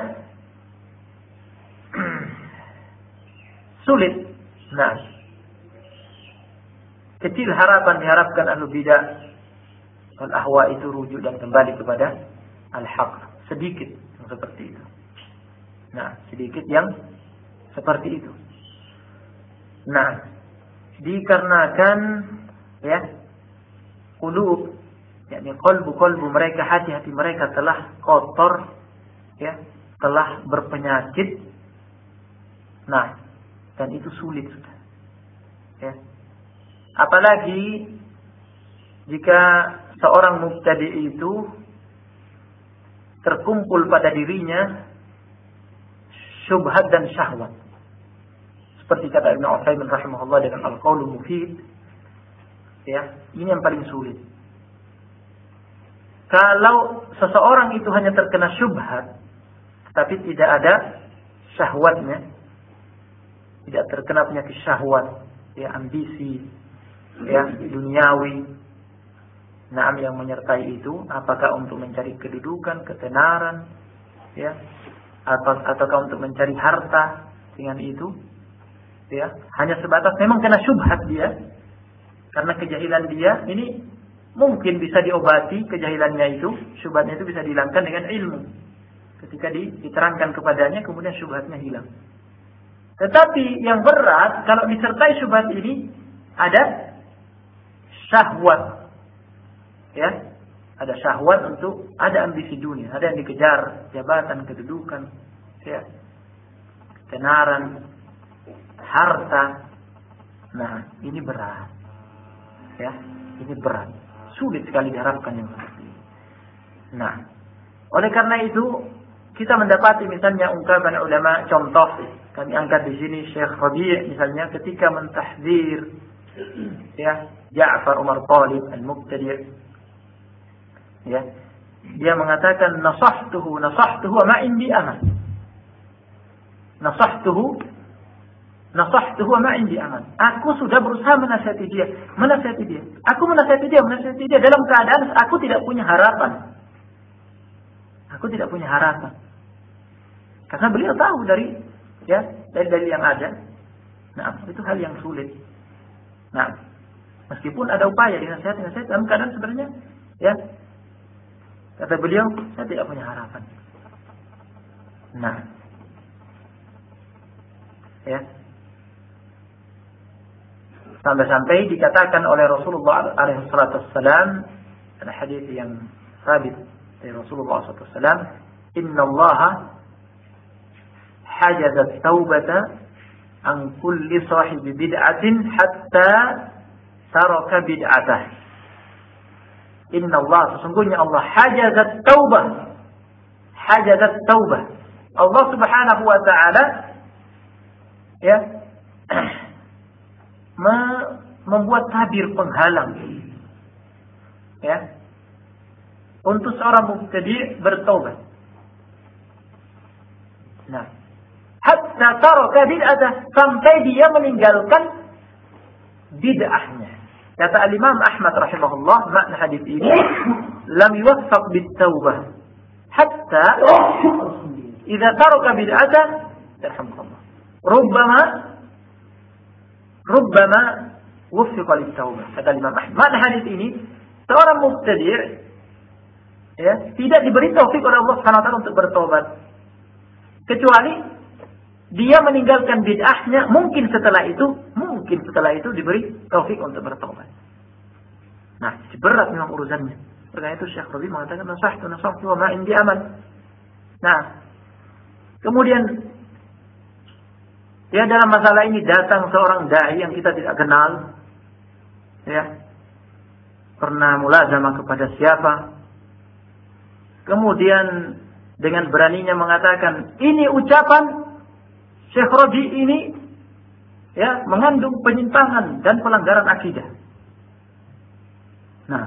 sulit. Nah, kecil harapan diharapkan ahlul bidah wal ahwa itu rujuk dan kembali kepada al-haq. Sedikit yang seperti itu. Nah, sedikit yang seperti itu. Nah, dikarenakan, ya, qulub, yakni qalbu-qalbu mereka, hati-hati mereka telah kotor, ya, telah berpenyakit. Nah, dan itu sulit sudah, ya. Apalagi jika seorang mubtadi itu terkumpul pada dirinya syubhat dan syahwat. Seperti kata Ibnu Utsaimin rahimahullah dengan Al-Qaulul Mufid, ya, ini yang paling sulit. Kalau seseorang itu hanya terkena syubhat tapi tidak ada syahwatnya, tidak terkena penyakit syahwat, ya, ambisi, ya, duniawi, naam, yang menyertai itu, apakah untuk mencari kedudukan, ketenaran, ya, atau ataukah untuk mencari harta dengan itu, ya, hanya sebatas memang kena syubhat dia, karena kejahilan dia ini mungkin bisa diobati kejahilannya itu, syubhatnya itu bisa dihilangkan dengan ilmu. Ketika diterangkan kepadanya, kemudian syubhatnya hilang. Tetapi yang berat, kalau disertai syubhat ini, ada syahwat, ya, ada syahwat untuk, ada ambisi dunia, ada yang dikejar, jabatan, kedudukan, ya, ketenaran, harta. Nah, ini berat, ya, ini berat, sulit sekali diharapkan yang seperti ini. Nah, oleh karena itu kita mendapati misalnya ungkapan ulama, contoh kami angkat di sini Syekh Rabi' misalnya ketika mentahdzir, ya, Ja'far Umar Talib al-Mubtadi', ya, dia mengatakan nasahtuhu nasahtuhu wa ma indi aman. Nasahtuhu nasahtuhu wa ma indi aman. Aku sudah berusaha menasihati dia, menasihati dia. Aku menasihati dia, menasihati dia dalam keadaan aku tidak punya harapan. Aku tidak punya harapan. Karena beliau tahu dari ya, dalil-dalil yang ada. Nah, itu hal yang sulit. Nah, meskipun ada upaya dinasihat-nasihat dalam keadaan sebenarnya, ya, kata beliau, saya tidak punya harapan. Nah, ya, sampai-sampai dikatakan oleh Rasulullah alaihi wasallam ada hadis yang sabit dari Rasulullah sallallahu alaihi wasallam, "Inna Allah hajaza at-taubata an kulli sahibi bid'atin hatta taraka bid'atah." Inna Allah, sesungguhnya Allah hajaza at-taubah, hajaza at-taubah. Allah Subhanahu wa taala ya membuat tabir penghalang ya untuk seorang mubtadi' bertaubat. Nah, hatta taraka bid'atah, sampai dia meninggalkan bid'ahnya. Kata Al-Imam Ahmad rahimahullah, makna hadis ini, lam yuwaffaq bit-taubah hatta idza taraka bid'atah, alhamdulillah. Rubbama rubbama wuffiqa lit-taubah. Kata Imam Ahmad, makna hadis ini, seorang mubtadi' ya, tidak diberi taufik oleh Allah Subhanahu wa taala untuk bertobat. Kecuali dia meninggalkan bid'ahnya, mungkin setelah itu, mungkin setelah itu diberi taufik untuk bertobat. Nah, berat memang urusannya. Karena itu Syekh Rabi mengatakan, "Nasahtu nasahtu wa ma indi amal." Nah, kemudian ya, dalam masalah ini datang seorang dai yang kita tidak kenal, ya, pernah mulazamah kepada siapa, kemudian dengan beraninya mengatakan, ini ucapan Syekh Rabi ini ya mengandung penyimpangan dan pelanggaran akidah. Nah,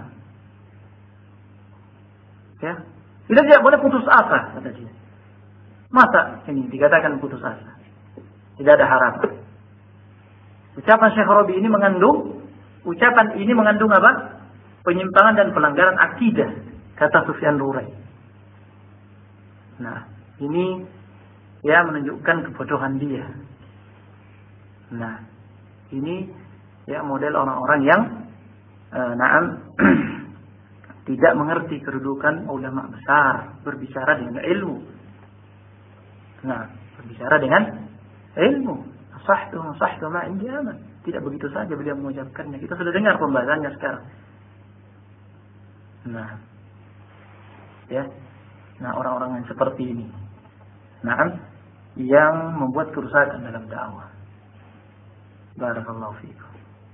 ya, kita tidak boleh putus asa, kata dia. Masa ini dikatakan putus asa? Tidak ada harapan. Ucapan Syekh Rabi ini mengandung, ucapan ini mengandung apa? Penyimpangan dan pelanggaran akidah, kata Sufyan Rurai. Nah, ini ya menunjukkan kebodohan dia. Nah, ini ya model orang-orang yang eh, naam tidak mengerti kedudukan ulama besar berbicara dengan ilmu. Nah, berbicara dengan ilmu. Sahtu sahtu ma indi aman. Tidak begitu saja beliau mengucapkannya. Kita sudah dengar pembahasannya sekarang. Nah, ya. Nah, orang-orang yang seperti ini, nah, yang membuat kerusakan dalam dakwah. Barakallahu fiikum.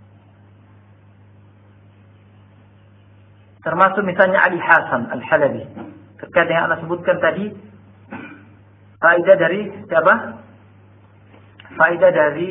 Termasuk misalnya Ali Hasan Al-Halabi. Terkait yang Anda sebutkan tadi, faedah dari siapa? Faedah dari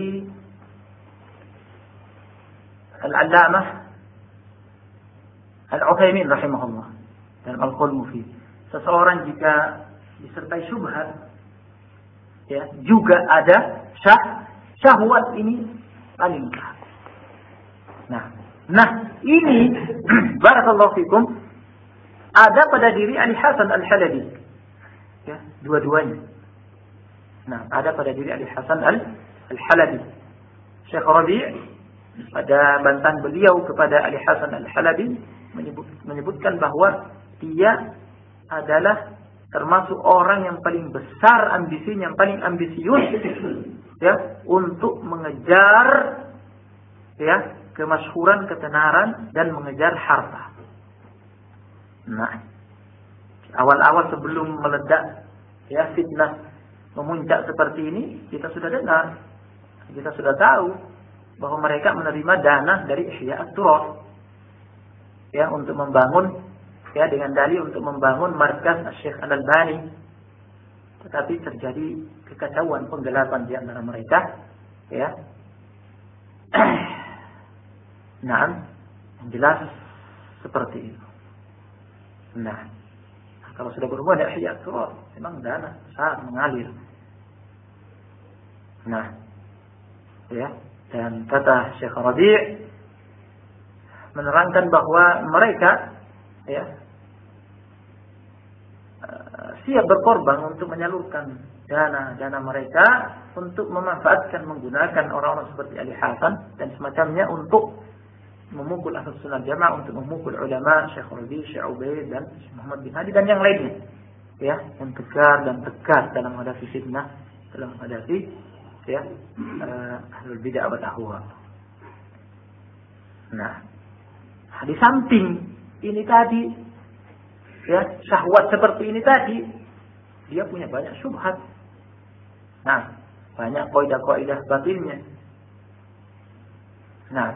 Al-Allamah Al-Utsaimin rahimahullah dalam Al-Qaul Mufid. Seseorang jika disertai syubhat, ya, juga ada syah, syahwat ini paling berat. Nah, nah ini barakallahu fikum ada pada diri Ali Hasan Al-Halabi, ya, dua-duanya. Nah, ada pada diri Ali Hasan Al-Halabi. Syekh Rabi' pada bantahan beliau kepada Ali Hasan Al-Halabi menyebut, menyebutkan bahwa dia adalah termasuk orang yang paling besar ambisinya, yang paling ambisius ya untuk mengejar ya kemasyhuran, ketenaran dan mengejar harta. Nah, awal-awal sebelum meledak ya fitnah memuncak seperti ini, kita sudah dengar, kita sudah tahu bahwa mereka menerima dana dari Ihya At-Turab ya untuk membangun, ya, dengan dalil untuk membangun markas Syekh Al-Albani. Tetapi terjadi kekacauan, penggelapan di antara mereka, ya. Nah, yang jelas seperti itu. Nah, kalau sudah berhubungan dengan Ihya At-Turab, memang dana besar mengalir. Nah, ya, dan kata Syekh Rabi' menerangkan bahwa mereka ya siap berkorban untuk menyalurkan dana-dana mereka untuk memanfaatkan menggunakan orang-orang seperti Ali Hasan dan semacamnya untuk memukul Ahlus Sunnah Jamaah, untuk memukul ulama Syekh Rabi, Syekh Ubaid dan Syekh Muhammad bin Hadi dan yang lainnya, ya, yang tegar dan tegas dalam menghadapi fitnah, dalam menghadapi ya uh, ahlul bid'ah wa ahwa. Nah, di samping ini tadi, ya, syahwat seperti ini tadi, dia punya banyak syubhat. Nah, banyak kaidah-kaidah batinnya. Nah,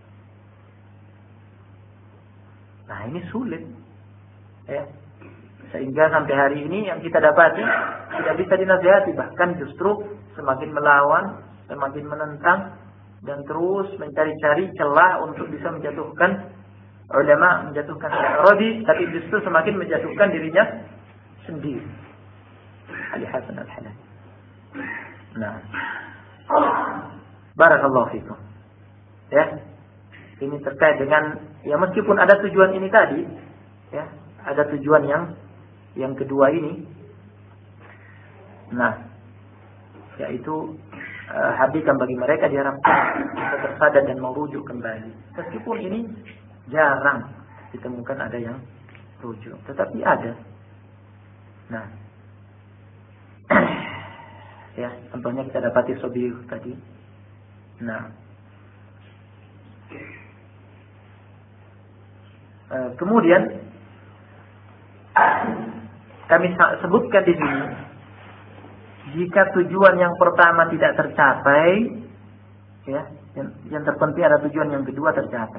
nah ini sulit, ya. Sehingga sampai hari ini yang kita dapati tidak bisa dinasihati, bahkan justru semakin melawan, semakin menentang, dan terus mencari-cari celah untuk bisa menjatuhkan ulama, menjatuhkan Rabi, tapi justru semakin menjatuhkan dirinya sendiri. Ali Hasan Al-Halabi. Nah, barakallahu fikum. Ya, ini terkait dengan, ya, meskipun ada tujuan ini tadi, ya, ada tujuan yang yang kedua ini. Nah, yaitu uh, habikan bagi mereka diharapkan bisa tersadar dan mau rujuk kembali. Meskipun ini jarang ditemukan ada yang rujuk, tetapi ada. Nah, ya, contohnya kita dapati Sobir tadi. Nah, uh, kemudian kami sebutkan di sini, jika tujuan yang pertama tidak tercapai, ya, yang, yang terpenting ada tujuan yang kedua tercapai.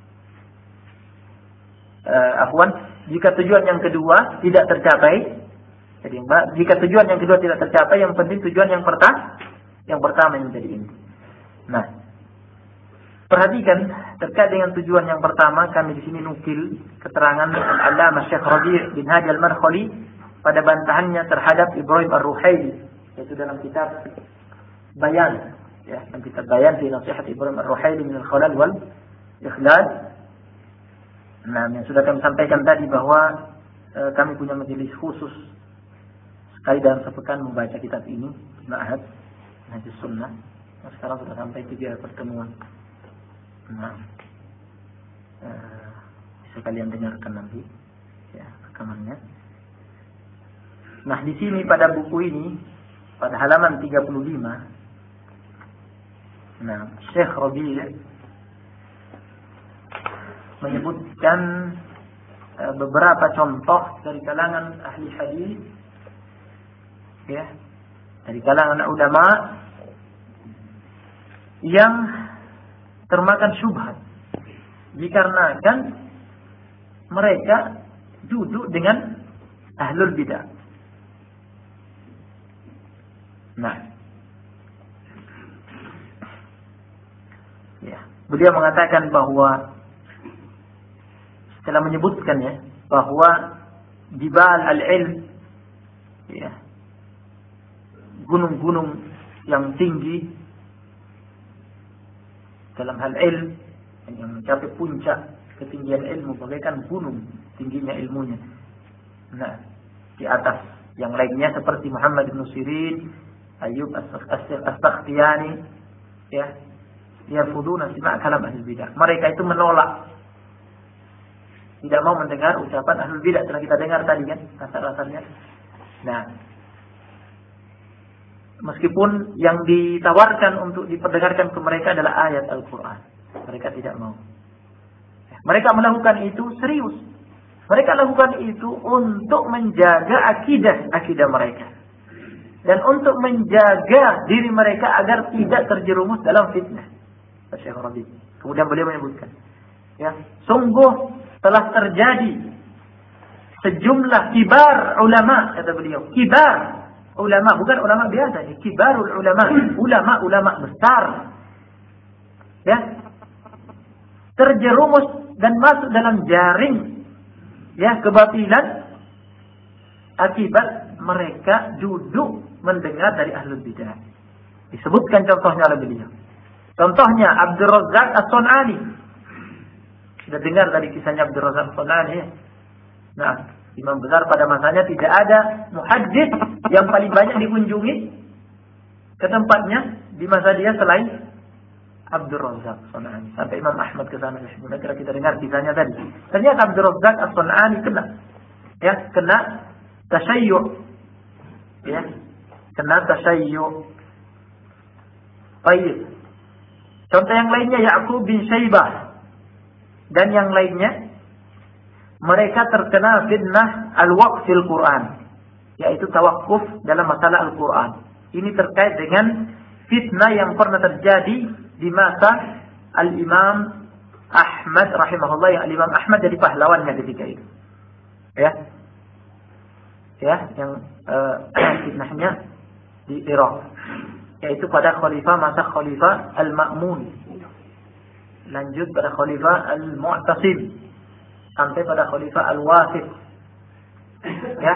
Uh, afwan, jika tujuan yang kedua tidak tercapai, jadi jika tujuan yang kedua tidak tercapai, yang penting tujuan yang pertama, yang pertama yang menjadi inti. Nah, perhatikan terkait dengan tujuan yang pertama, kami di sini nukil keterangan Al-Allamah Syekh Rabi' bin Hadi Al-Madkhali pada bantahannya terhadap Ibrahim Ar-Ruhaili, yaitu dalam kitab Bayan, ya, dalam kitab Bayan fi nasihat Ibrahim Ar-Ruhaili min al-khalal wal ikhlal. Nah, yang sudah kami sampaikan tadi bahwa e, kami punya majelis khusus sekali dalam sepekan membaca kitab ini, Ma'had Najis Sunnah. Nah, sekarang sudah sampai tiga pertemuan. Nah, e, bisa kalian dengarkan nanti, ya, rekamannya. Nah, di sini pada buku ini, pada halaman tiga puluh lima, nah, Syekh Rabi' menyebutkan uh, beberapa contoh dari kalangan ahli hadis, ya, dari kalangan ulama yang termakan syubhat dikarenakan mereka duduk dengan ahlul bidah. Nah, ya, beliau mengatakan bahwa setelah menyebutkan, ya, bahwa jibal al-ilm, ya, gunung-gunung yang tinggi dalam hal ilm, yang mencapai puncak ketinggian ilmu bagaikan gunung tingginya ilmunya. Nah, di atas yang lainnya seperti Muhammad bin Sirin, Ayyub As-Sakhtiyani, ya, yarfuduna sima' kalam ahli bidah. Mereka itu menolak, tidak mau mendengar ucapan ahli bidah. Telah kita dengar tadi, kan, kasar-kasarnya. Nah, meskipun yang ditawarkan untuk diperdengarkan ke mereka adalah ayat Al-Quran, mereka tidak mau. Mereka melakukan itu serius. Mereka lakukan itu untuk menjaga akidah akidah mereka, dan untuk menjaga diri mereka agar tidak terjerumus dalam fitnah. Syekh Rabi. Kemudian beliau menyebutkan, ya, sungguh telah terjadi sejumlah kibar ulama, kata beliau, kibar ulama, bukan ulama biasa, ini kibarul ulama, ulama-ulama besar, ya, terjerumus dan masuk dalam jaring, ya, kebatilan akibat mereka duduk mendengar dari ahlul bidah. Disebutkan contohnya oleh beliau. Contohnya Abdul Razzaq As-Sun'ani. Sudah dengar tadi kisahnya Abdul Razzaq As-Sun'ani, ya? Nah, Imam besar pada masanya, tidak ada muhaddits yang paling banyak dikunjungi ke tempatnya di masa dia selain Abdul Razzaq As-San'ani. Sampai Imam Ahmad ke sana. Kira kita dengar kisahnya tadi. Ternyata Abdul Razzaq As-San'ani kena, ya, kena tasyayyu', ya, kena tasyayyu'. Baik. Contoh yang lainnya Ya'qub bin Syaibah dan yang lainnya, mereka terkena fitnah al-waqfil Quran, yaitu tawakuf dalam masalah Al-Quran. Ini terkait dengan fitnah yang pernah terjadi di masa Al-Imam Ahmad rahimahullah, yang Al-Imam Ahmad jadi pahlawannya ketika itu. Ya. Ya, yang uh, fitnahnya di Irak, yaitu pada khalifah, masa khalifah Al-Ma'mun. Lanjut pada khalifah Al-Mu'tasim sampai pada khalifah Al-Wathiq. Ya.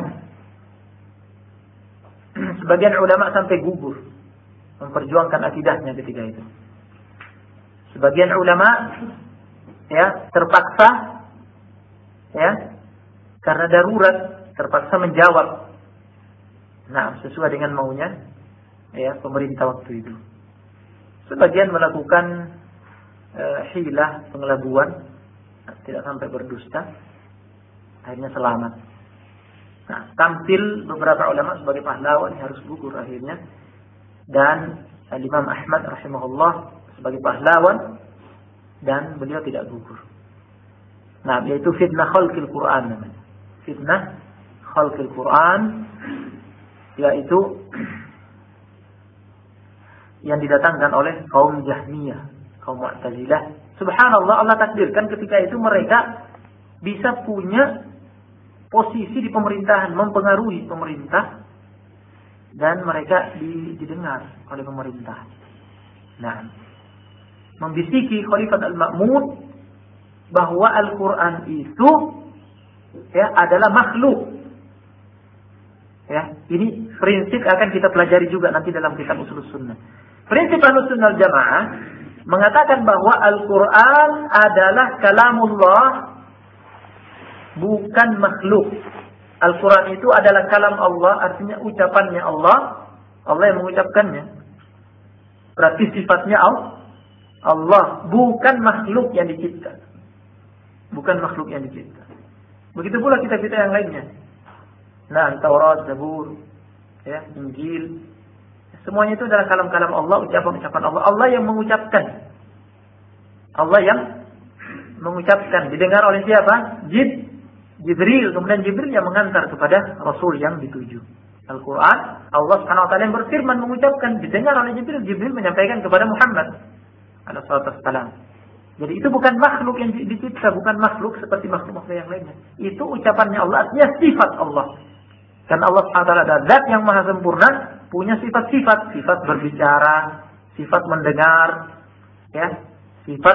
Sebagian ulama sampai gugur memperjuangkan akidahnya ketika itu. Sebagian ulama, ya, terpaksa, ya, karena darurat, terpaksa menjawab, nah, sesuai dengan maunya, ya, pemerintah waktu itu. Sebagian melakukan uh, hilah, pengelabuan, tidak sampai berdusta, akhirnya selamat. Nah, tampil beberapa ulama sebagai pahlawan, harus gugur akhirnya. Dan Imam Ahmad rahimahullah sebagai pahlawan, dan beliau tidak gugur. Nah, yaitu fitnah khalqil Quran namanya. Fitnah khalqil Quran, yaitu yang didatangkan oleh kaum Jahmiyah, kaum Mu'tazilah. Subhanallah, Allah takdirkan ketika itu mereka bisa punya posisi di pemerintahan, mempengaruhi pemerintah, dan mereka didengar oleh pemerintah. Nah, membisiki Khalifah Al-Ma'mun bahwa Al-Quran itu, ya, adalah makhluk. Ya, ini prinsip akan kita pelajari juga nanti dalam kitab Ushulus Sunnah. Prinsip Ahlus Sunnah Jamaah mengatakan bahwa Al-Quran adalah kalamullah, bukan makhluk. Al-Quran itu adalah kalam Allah, artinya ucapannya Allah. Allah yang mengucapkannya. Berarti sifatnya Allah, bukan makhluk yang dicipta. Bukan makhluk yang dicipta. Begitu pula kitab-kitab yang lainnya. Nah, Taurat, Zabur, ya, Injil, semuanya itu adalah kalam-kalam Allah, ucapan-ucapan Allah. Allah yang mengucapkan. Allah yang mengucapkan. Didengar oleh siapa? Jib, Jibril. Kemudian Jibril yang mengantar kepada Rasul yang dituju. Al-Quran, Allah subhanahu wa taala yang berfirman, mengucapkan. Didengar oleh Jibril. Jibril menyampaikan kepada Muhammad alaihi wassalam. Jadi itu bukan makhluk yang dicipta. Bukan makhluk seperti makhluk-makhluk yang lainnya. Itu ucapannya Allah, artinya sifat Allah. Karena Allah subhanahu wa taala adalah zat yang maha sempurna, punya sifat-sifat, sifat berbicara, sifat mendengar, ya, sifat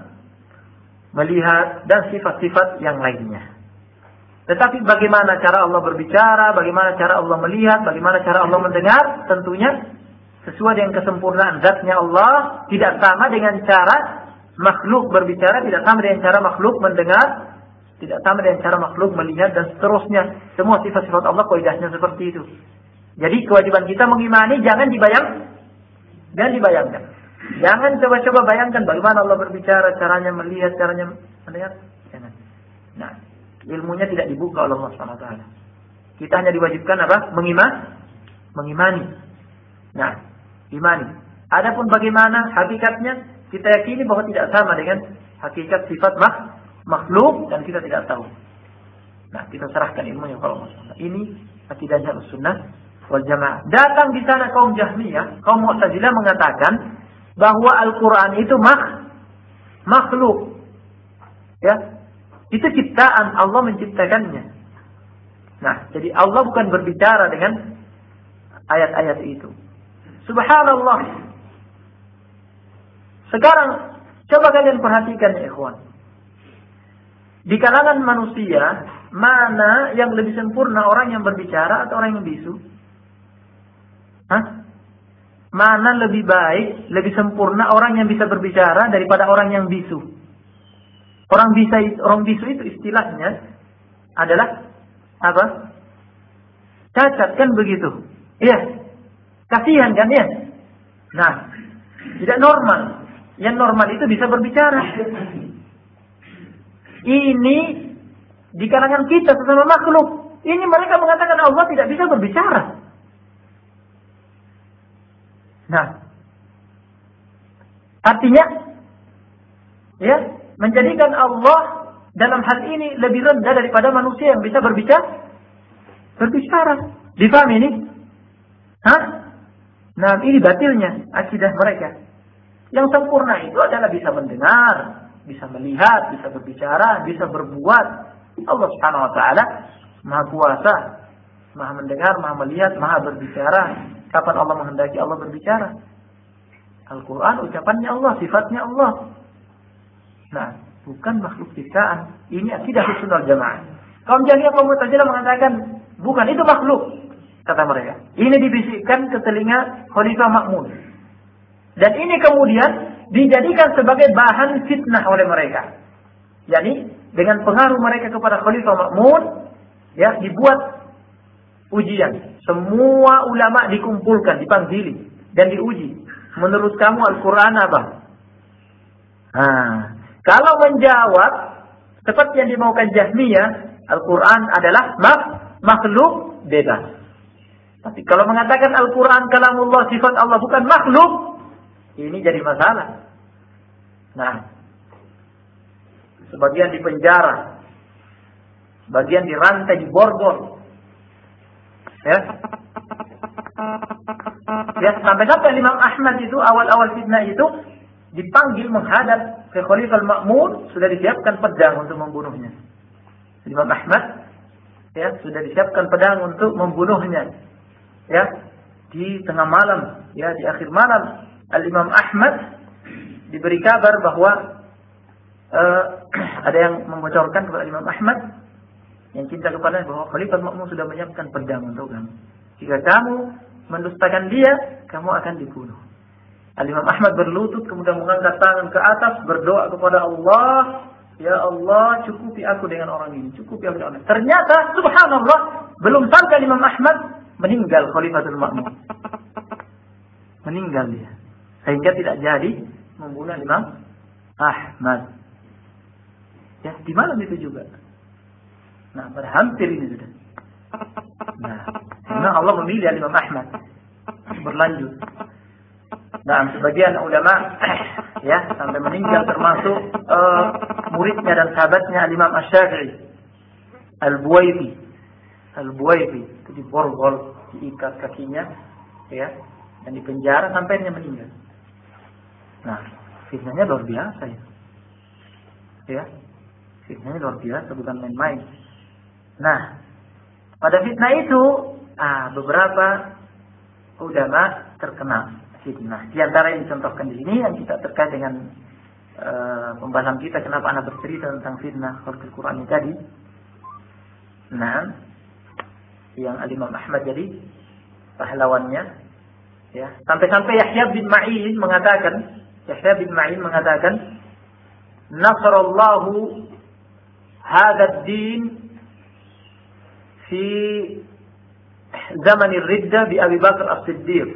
melihat, dan sifat-sifat yang lainnya. Tetapi bagaimana cara Allah berbicara, bagaimana cara Allah melihat, bagaimana cara Allah mendengar, tentunya sesuai dengan kesempurnaan zatnya Allah, tidak sama dengan cara makhluk berbicara, tidak sama dengan cara makhluk mendengar, tidak sama dengan cara makhluk melihat, dan seterusnya. Semua sifat-sifat Allah kaidahnya seperti itu. Jadi kewajiban kita mengimani, jangan dibayang, jangan dibayangkan. Jangan coba-coba bayangkan bagaimana Allah berbicara, caranya melihat, caranya mendengar. Jangan. Nah, ilmunya tidak dibuka oleh Allah subhanahu wa taala. Kita hanya diwajibkan apa? Mengimani. Mengimani. Nah, imani. Adapun bagaimana hakikatnya, kita yakini bahwa tidak sama dengan hakikat sifat mak makhluk, dan kita tidak tahu. Nah, kita serahkan ilmunya kepada Allah subhanahu wa taala. Ini akidahnya Ahlussunnah wal Jamaah. Datang di sana kaum Jahmiyah, kaum Mu'tazilah mengatakan bahwa Al-Quran itu mak makhluk. Ya. Itu ciptaan, Allah menciptakannya. Nah, jadi Allah bukan berbicara dengan ayat-ayat itu. Subhanallah. Sekarang, coba kalian perhatikan ya ikhwan. Di kalangan manusia, mana yang lebih sempurna, orang yang berbicara atau orang yang bisu? Hah? Mana lebih baik, lebih sempurna orang yang bisa berbicara daripada orang yang bisu? Orang bisa, orang bisu itu istilahnya adalah apa? Cacat kan begitu. Iya. Kasihan kan ya? Nah, tidak normal. Yang normal itu bisa berbicara. Ini di kalangan kita sesama makhluk. Ini mereka mengatakan Allah tidak bisa berbicara. Nah, artinya ya, menjadikan Allah dalam hal ini lebih rendah daripada manusia yang bisa berbicara. Berbicara. Difahami ini? Hah? Nah, ini batilnya akidah mereka. Yang sempurna itu adalah bisa mendengar, bisa melihat, bisa berbicara, bisa berbuat. Allah Subhanahu wa taala Maha Kuasa, Maha mendengar, Maha melihat, Maha berbicara. Kapan Allah menghendaki Allah berbicara? Al-Qur'an ucapannya Allah, sifatnya Allah. Nah, bukan makhluk ciptaan. Ini akidah Ahlussunnah wal Jamaah. Kaum Jahmiyah, kaum Mu'tazilah mengatakan bukan, itu makhluk, kata mereka. Ini dibisikkan ke telinga Khalifah Ma'mun. Dan ini kemudian dijadikan sebagai bahan fitnah oleh mereka. Yani dengan pengaruh mereka kepada Khalifah Ma'mun, ya, dibuat ujian. Semua ulama dikumpulkan, dipanggili dan diuji. Menurut kamu Al-Quran apa? Nah, kalau menjawab seperti yang dimaukan Jahmiyah, Al-Quran adalah mak makhluk, bebas. Tapi kalau mengatakan Al-Quran kalamullah, sifat Allah, bukan makhluk, ini jadi masalah. Nah, sebagian di penjara, sebagian dirantai, diborgol. Ya. Ya, sampai-sampai Imam Ahmad itu awal-awal fitnah itu dipanggil menghadap ke Khalifah Ma'mun, sudah disiapkan pedang untuk membunuhnya. Imam Ahmad, ya, sudah disiapkan pedang untuk membunuhnya. Ya, di tengah malam, ya, di akhir malam, Al-Imam Ahmad diberi kabar bahwa uh, ada yang membocorkan kepada Imam Ahmad yang cinta kepada bahwa Khalifah Ma'mun sudah menyiapkan pedang untuk kamu. Jika kamu mendustakan dia, kamu akan dibunuh. Al-Imam Ahmad berlutut, kemudian mengangkat tangan ke atas, berdoa kepada Allah, ya Allah, cukupi aku dengan orang ini, cukupi aku dengan orang ini. Ternyata, subhanallah, belum sampai Imam Ahmad, meninggal Khalifatul Ma'mun. Meninggal dia. Sehingga tidak jadi membunuh Imam Ahmad. Ya, di malam itu juga. Nah, pada hampir ini sudah. Nah, karena Allah memilih Imam Ahmad berlanjut. Nah, sebagian ulama ya sampai meninggal, termasuk uh, muridnya dan sahabatnya Imam Asy-Syafi'i, Al-Buwaiti. Al-Buwaiti itu diborgol, diikat kakinya, ya, dan dipenjara sampai dia meninggal. Nah, fitnahnya luar biasa ya. Ya, fitnahnya luar biasa, bukan main-main. Nah, pada fitnah itu, ah, beberapa ulama terkena fitnah. Di antara yang dicontohkan di sini yang kita terkait dengan uh, pembahasan kita, kenapa anak bercerita tentang fitnah Al Quran ini tadi. Nah, yang Al-Imam Ahmad jadi pahlawannya, ya. Sampai-sampai Yahya bin Ma'in mengatakan, Yahya bin Ma'in mengatakan, "Nasrallahu hadzal din fi zaman ar-riddah bi Abi Bakar As-Siddiq,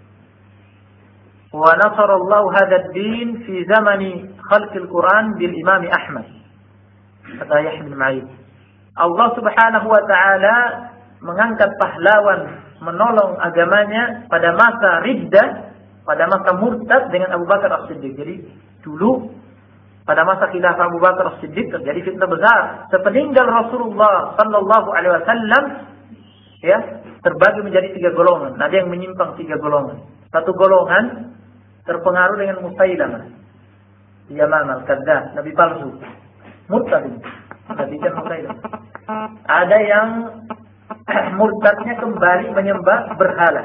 wa nasarallahu hadzal din fi zaman khalq al-Quran bil Imam Ahmad." Kata Yahya bin Ma'in, Allah Subhanahu wa taala mengangkat pahlawan menolong agamanya pada masa riddah, pada masa murtad dengan Abu Bakar As-Siddiq. Jadi dulu pada masa khilafah Abu Bakar As-Siddiq terjadi fitnah besar. Sepeninggal Rasulullah sallallahu alaihi wasallam, ya, terbagi menjadi tiga golongan. Ada yang menyimpang tiga golongan. Satu golongan terpengaruh dengan Musailamah, Yaman al-Kadzdzab, nabi palsu, murtad ini. Nabi kan Musailamah. Ada yang murtadnya kembali menyembah berhala.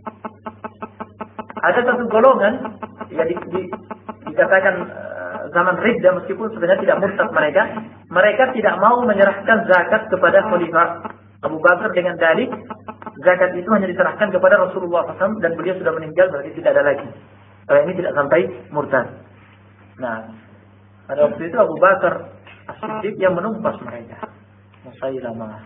Ada satu golongan, ya, di, di, dikatakan uh, zaman riddah, meskipun sebenarnya tidak murtad mereka, mereka tidak mau menyerahkan zakat kepada Khalifah Abu Bakar dengan dalih zakat itu hanya diserahkan kepada Rasulullah shallallahu alaihi wasallam dan beliau sudah meninggal, berarti tidak ada lagi. Kalau ini tidak sampai murtad. Nah, pada waktu itu Abu Bakar As-Siddiq yang menumpas mereka, Musailamah.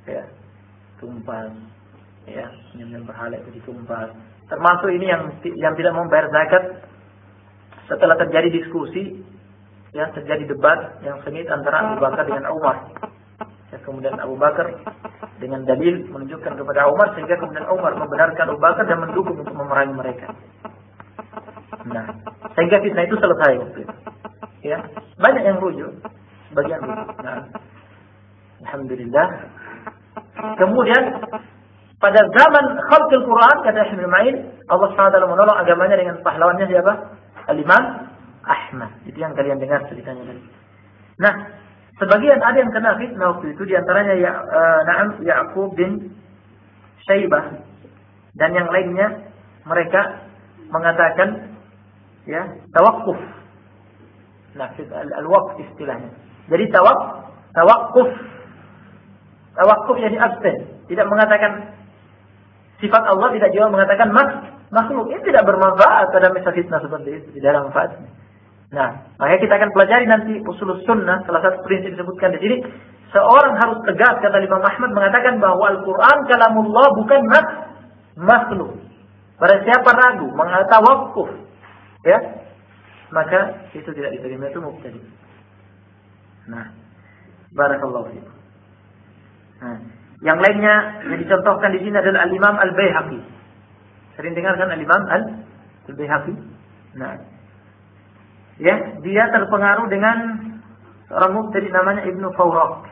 ya, tumpal, ya, menyembelih berhala itu ditumpal. Termasuk ini yang yang tidak mau bayar zakat setelah terjadi diskusi, ya, terjadi debat yang sengit antara Abu Bakar dengan Umar. Ya, kemudian Abu Bakar dengan dalil menunjukkan kepada Umar sehingga kemudian Umar membenarkan Abu Bakar dan mendukung untuk memerangi mereka. Nah, sehingga fitnah itu selesai waktu itu. Ya, banyak yang rujuk, sebagian rujuk. Nah, alhamdulillah. Kemudian pada zaman khalqul Quran kata Ibnu Ma'in, Allah Subhanahu wa taala menolong agamanya dengan pahlawannya siapa? Al-Imam Ahmad. Itu yang kalian dengar ceritanya tadi. Nah, sebagian ada yang kena fitnah waktu itu, diantaranya ya, uh, Naam Ya'qub bin Syaibah dan yang lainnya, mereka mengatakan ya tawakkuf. Nah, al-waqf istilahnya. Jadi tawak tawakkuf. Tawakkuf jadi abstain, tidak mengatakan sifat Allah, tidak juga mengatakan mak makhluk. Ini tidak bermanfaat pada misal fitnah seperti itu, tidak ada manfaatnya. Nah, makanya kita akan pelajari nanti usul sunnah, salah satu prinsip disebutkan di sini, seorang harus tegas, kata Imam Ahmad mengatakan bahwa Al-Quran kalamullah bukan mak makhluk. Pada siapa ragu mengatakan wakuf, ya, maka itu tidak diterima, itu mubtadi. Nah, barakallahu fiikum. Nah, yang lainnya yang dicontohkan di sini adalah Al-Imam Al-Baihaqi. Sering dengarkan Al-Imam Al-Baihaqi? Nah, ya, dia terpengaruh dengan seorang mubtadi namanya Ibnu Fawraq.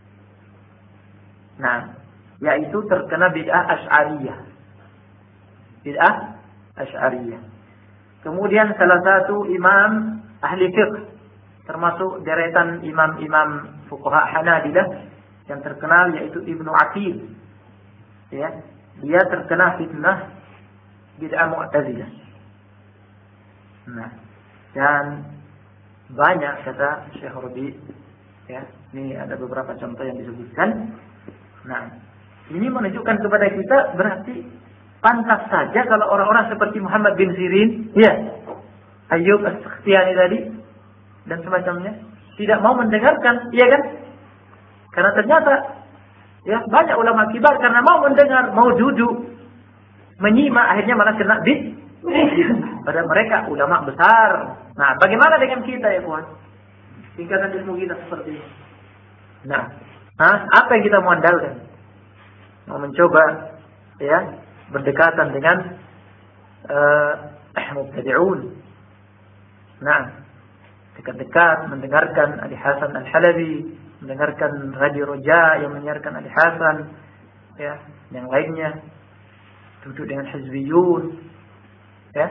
Nah, yaitu terkena bid'ah Asy'ariyah. Bid'ah Asy'ariyah. Kemudian salah satu imam ahli fiqh, termasuk deretan imam-imam fuqaha Hanabilah yang terkenal, yaitu Ibnu Aqil. Ya, dia terkena fitnah bid'ah Mu'tazilah. Nah, dan banyak kata Syekh Rabi, ya, ini ada beberapa contoh yang disebutkan. Nah, ini menunjukkan kepada kita berarti pantas saja kalau orang-orang seperti Muhammad bin Sirin, ya, Ayyub As-Sakhtiyani tadi dan semacamnya tidak mau mendengarkan, iya kan? Karena ternyata ya banyak ulama kibar karena mau mendengar, mau duduk menyimak, akhirnya malah kena bid. Pada mereka ulama besar. Nah, bagaimana dengan kita ya kawan? Tingkatan ilmu kita seperti ini. Nah, nah, apa yang kita mau andalkan? Mau mencoba ya berdekatan dengan uh, mubtadi'un. Nah, dekat-dekat mendengarkan Ali Hasan Al-Halabi, mendengarkan Radio Roja yang menyiarkan Ali Hasan, ya, yang lainnya, duduk dengan hizbiyun, ya.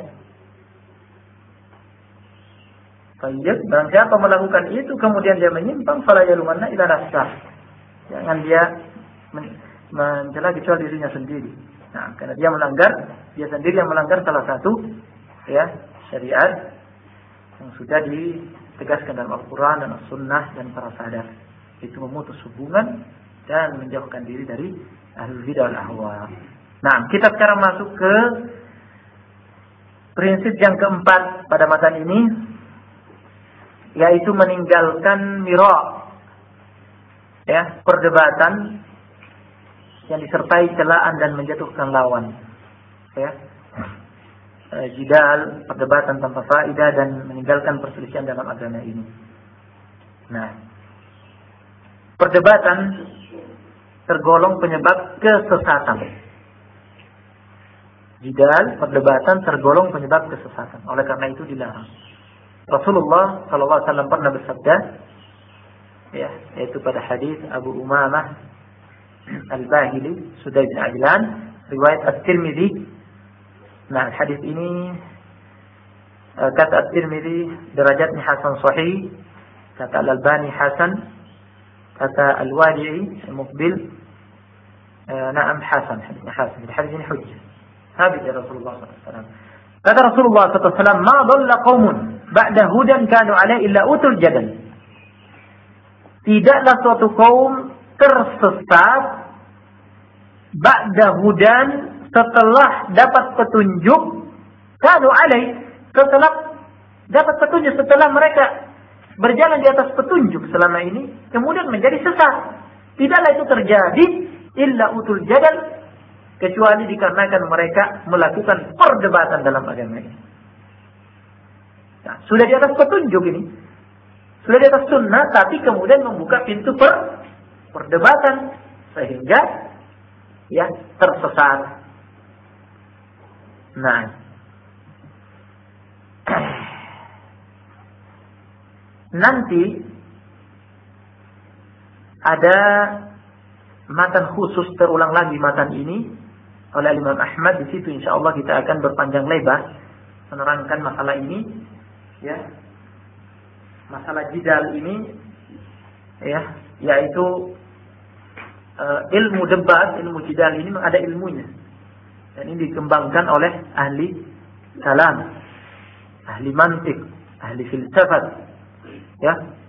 Baik, barang siapa melakukan itu kemudian dia menyimpang, fala yalumanna ila nafsah. Jangan dia men- mencela kecuali dirinya sendiri. Nah, karena dia melanggar, dia sendiri yang melanggar salah satu ya syariat yang sudah ditegaskan dalam Al-Quran dan As-Sunnah dan para sahabat. Itu memutus hubungan dan menjauhkan diri dari ahlul bidah wal ahwa. Nah, kita sekarang masuk ke prinsip yang keempat pada matan ini, yaitu meninggalkan mira, ya, perdebatan yang disertai celaan dan menjatuhkan lawan, ya, jidal, perdebatan tanpa faedah dan meninggalkan perselisihan dalam agama ini. Nah, perdebatan tergolong penyebab kesesatan. Jidal, perdebatan tergolong penyebab kesesatan. Oleh karena itu dilarang. Rasulullah sallallahu alaihi wasallam pernah bersabda, ya, yaitu pada hadis Abu Umamah Al-Bahili, Sudai bin Ajlan, riwayat At-Tirmidzi. Nah, hadis ini kata At-Tirmidzi derajatnya hasan sahih, kata Al-Albani hasan, kata Al-Wadi'i Al-Muqbil na'am hasan, hadisnya hasan. Hadis ini hujjah. Habis ya Rasulullah sallallahu alaihi wasallam. Kata Rasulullah sallallahu alaihi wasallam, "Ma dhalla qaumun ba'da hudan kanu 'alaihi illa utul jadal." Tidaklah suatu kaum tersesat ba'da hudan, setelah dapat petunjuk, kanu 'alaihi, setelah dapat petunjuk, setelah mereka berjalan di atas petunjuk selama ini, kemudian menjadi sesat. Tidaklah itu terjadi illa utul jadal, kecuali dikarenakan mereka melakukan perdebatan dalam agama ini. Nah, sudah di atas petunjuk ini, sudah di atas sunnah, tapi kemudian membuka pintu per perdebatan sehingga ya tersesat. Nah, nanti ada matan khusus terulang lagi matan ini oleh Imam Ahmad. Di situ insya Allah kita akan berpanjang lebar menerangkan masalah ini, ya, masalah jidal ini, ya, yaitu uh, ilmu debat, ilmu jidal ini ada ilmunya, dan ini dikembangkan oleh ahli kalam, ahli mantik, ahli filsafat, ya.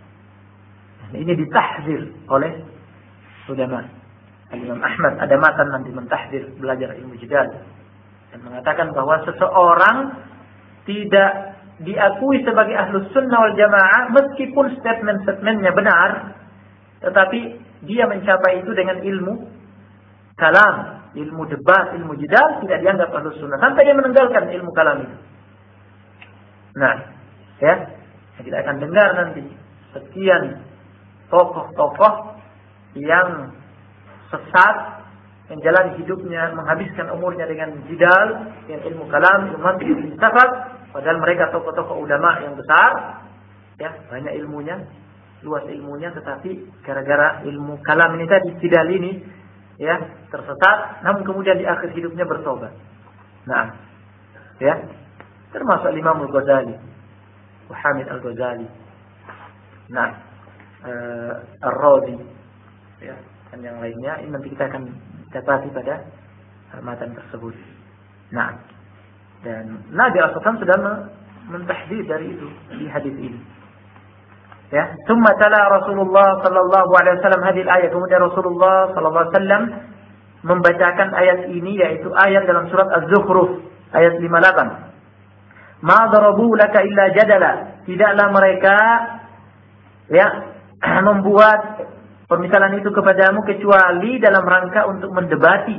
Ini ditahzir oleh ulama. Imam Ahmad ada matan nanti mentahzir belajar ilmu jidal dan mengatakan bahwa seseorang tidak diakui sebagai ahlus sunnah wal jamaah meskipun statement-statementnya benar, tetapi dia mencapai itu dengan ilmu kalam, ilmu debat, ilmu jidal, tidak dianggap ahlus sunnah sampai dia meninggalkan ilmu kalam itu. Nah, ya, kita akan dengar nanti sekian tokoh-tokoh yang sesat, menjalani hidupnya, menghabiskan umurnya dengan jidal, dengan ilmu kalam, ilmu mantiq, ilmu filsafat, padahal mereka tokoh-tokoh ulama yang besar, ya, banyak ilmunya, luas ilmunya, tetapi gara-gara ilmu kalam ini tadi, jidal ini, ya, tersesat, namun kemudian di akhir hidupnya bertobat. Nah, ya, termasuk Imam Al-Ghazali, Muhammad Al-Ghazali, nah, uh, Ar-Razi, ya, dan yang lainnya. Ini nanti kita akan dapati pada matan tersebut. Nah, dan Nabi shallallahu alaihi wasallam sudah mentahdzir dari itu di hadis ini. Ya, thumma tala Rasulullah sallallahu alaihi wasallam hadhihi ayat. Kemudian Rasulullah sallallahu alaihi wasallam membacakan ayat ini, yaitu ayat dalam surat Az-Zukhruf ayat lima puluh delapan. Ma darabu laka illa jadala. Tidaklah mereka, ya, membuat permisalan itu kepadamu kecuali dalam rangka untuk mendebati.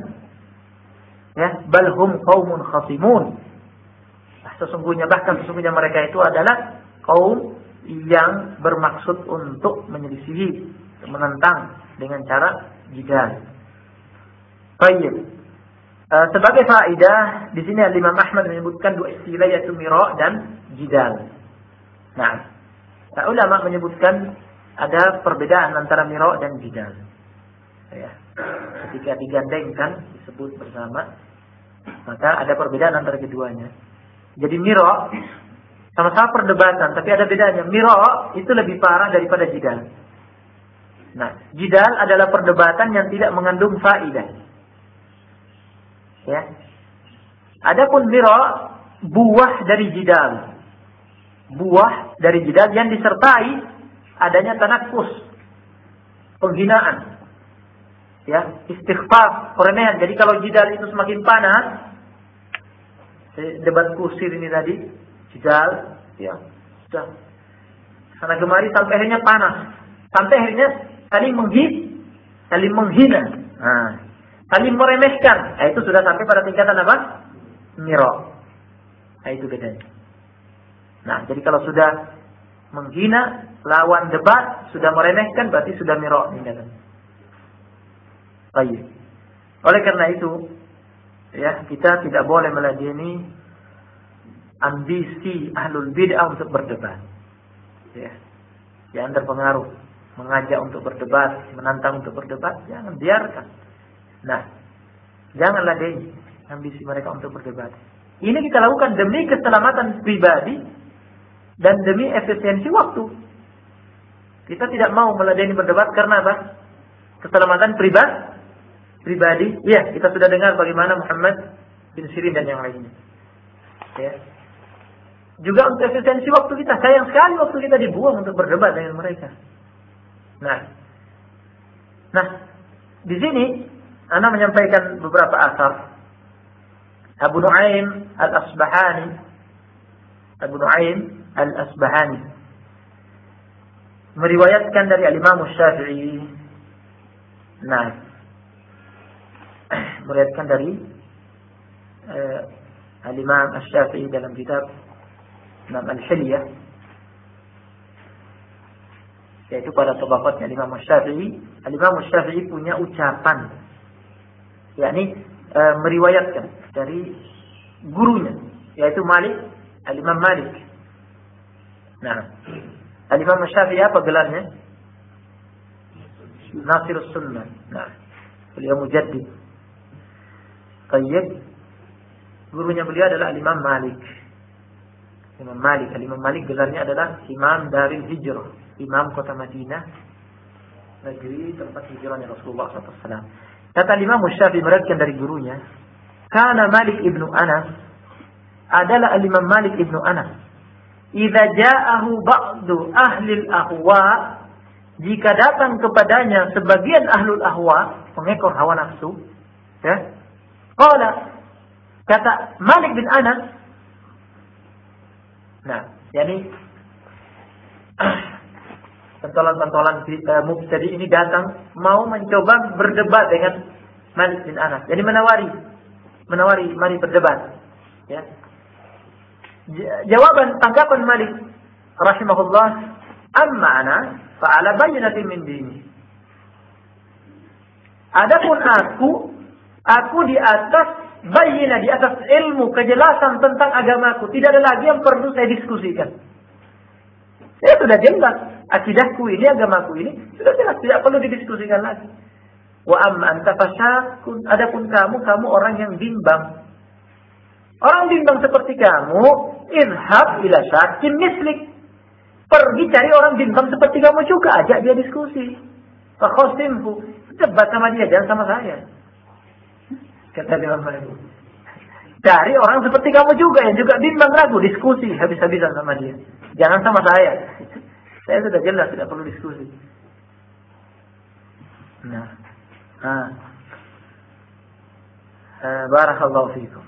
Ya, balhum qaumun khasimun. Sesungguhnya bahkan sesungguhnya mereka itu adalah kaum yang bermaksud untuk menyelisihi, menentang dengan cara jidal. Baik. Uh, sebagai faedah di sini Imam Ahmad menyebutkan dua istilah, yaitu mira dan jidal. Nah, ulama menyebutkan ada perbedaan antara mira dan jidal. Ya. Ketika digandengkan disebut bersama, maka ada perbedaan antara keduanya. Jadi mira sama-sama perdebatan, tapi ada bedanya. Mira itu lebih parah daripada jidal. Nah, jidal adalah perdebatan yang tidak mengandung faedah. Ya. Adapun mira buah dari jidal. Buah dari jidal yang disertai adanya tanakus, penghinaan, ya, istighfar, peremehan. Jadi kalau jidal itu semakin panas, debat kusir ini tadi, jidal, ya, sudah sana kemari sampai akhirnya panas, sampai akhirnya saling menghina, saling menghina, nah, saling meremehkan. Nah, itu sudah sampai pada tingkatan apa? Mira. Nah, itu bedanya. Nah, jadi kalau sudah menghina, lawan debat, sudah meremehkan, berarti sudah mira tingkatan. Baik. Oleh karena itu, ya, kita tidak boleh meladeni ambisi ahlul bid'ah untuk berdebat. Ya. Jangan terpengaruh mengajak untuk berdebat, menantang untuk berdebat, jangan, biarkan. Nah, jangan ladeni ambisi mereka untuk berdebat. Ini kita lakukan demi keselamatan pribadi dan demi efisiensi waktu. Kita tidak mau meladeni berdebat karena apa? Keselamatan pribadi. Pribadi. Ya, kita sudah dengar bagaimana Muhammad bin Sirin dan yang lainnya. Ya. Juga untuk efisiensi waktu kita. Sayang sekali waktu kita dibuang untuk berdebat dengan mereka. Nah, nah, di sini Ana menyampaikan beberapa asar. Abu Nuaim Al-Asbahani, Abu Nuaim Al-Asbahani meriwayatkan dari Imam Syafi'i. Nah, meriwayatkan dari uh, Al-Imam Asy-Syafi'i dalam kitab Imam Al-Hilyah, yaitu pada tabaqatnya Imam Asy-Syafi'i. Al-Imam Asy-Syafi'i punya ucapan, yakni e, meriwayatkan dari gurunya, yaitu Malik, Al-Imam Malik. Nah, Al-Imam Asy-Syafi'i apa gelarnya? Nasirus Sunnah. Nah, beliau mujaddid. Tayyib. Gurunya beliau adalah Al-Imam Malik. Imam Malik, Al-Imam Malik gelarnya adalah Imam Daril Hijrah, Imam kota Madinah, negeri tempat hijrahnya Rasulullah shallallahu alaihi wasallam. Kata Imam Syafi'i meriwayatkan dari gurunya, karena Malik ibnu Anas adalah Imam Malik ibnu Anas. Idza ja'ahu ba'du ahli al-ahwa, jika datang kepadanya sebagian ahlul ahwa, pengekor hawa nafsu, ya. Qala, kata Malik bin Anas, nah, yakni pentolan-pentolan uh, mubtadi ini datang mau mencoba berdebat dengan Malik bin Anas. Jadi menawari, menawari, mari berdebat. Ya. Jawaban tanggapan Malik rahimahullah, amma ana fa'ala bayyinatin min dini. Adapun aku, aku di atas bayyinah, di atas ilmu, kejelasan tentang agamaku. Tidak ada lagi yang perlu saya diskusikan. Saya sudah jelas akidahku ini, agamaku ini sudah jelas, tidak perlu didiskusikan lagi. Wa amma anta fasyakun, adapun kamu, kamu orang yang bimbang. Orang bimbang seperti kamu, izhab ila syakin mislik. Pergi cari orang bimbang seperti kamu juga, ajak dia diskusi. Fa khosimhu, debat sama dia, jangan sama saya. Kata Imam Malik. Cari orang seperti kamu juga yang juga bimbang ragu, diskusi habis-habisan sama dia. Jangan sama saya. Saya sudah jelas, tidak perlu diskusi. Nah, ah, uh, barakallahu fiikum.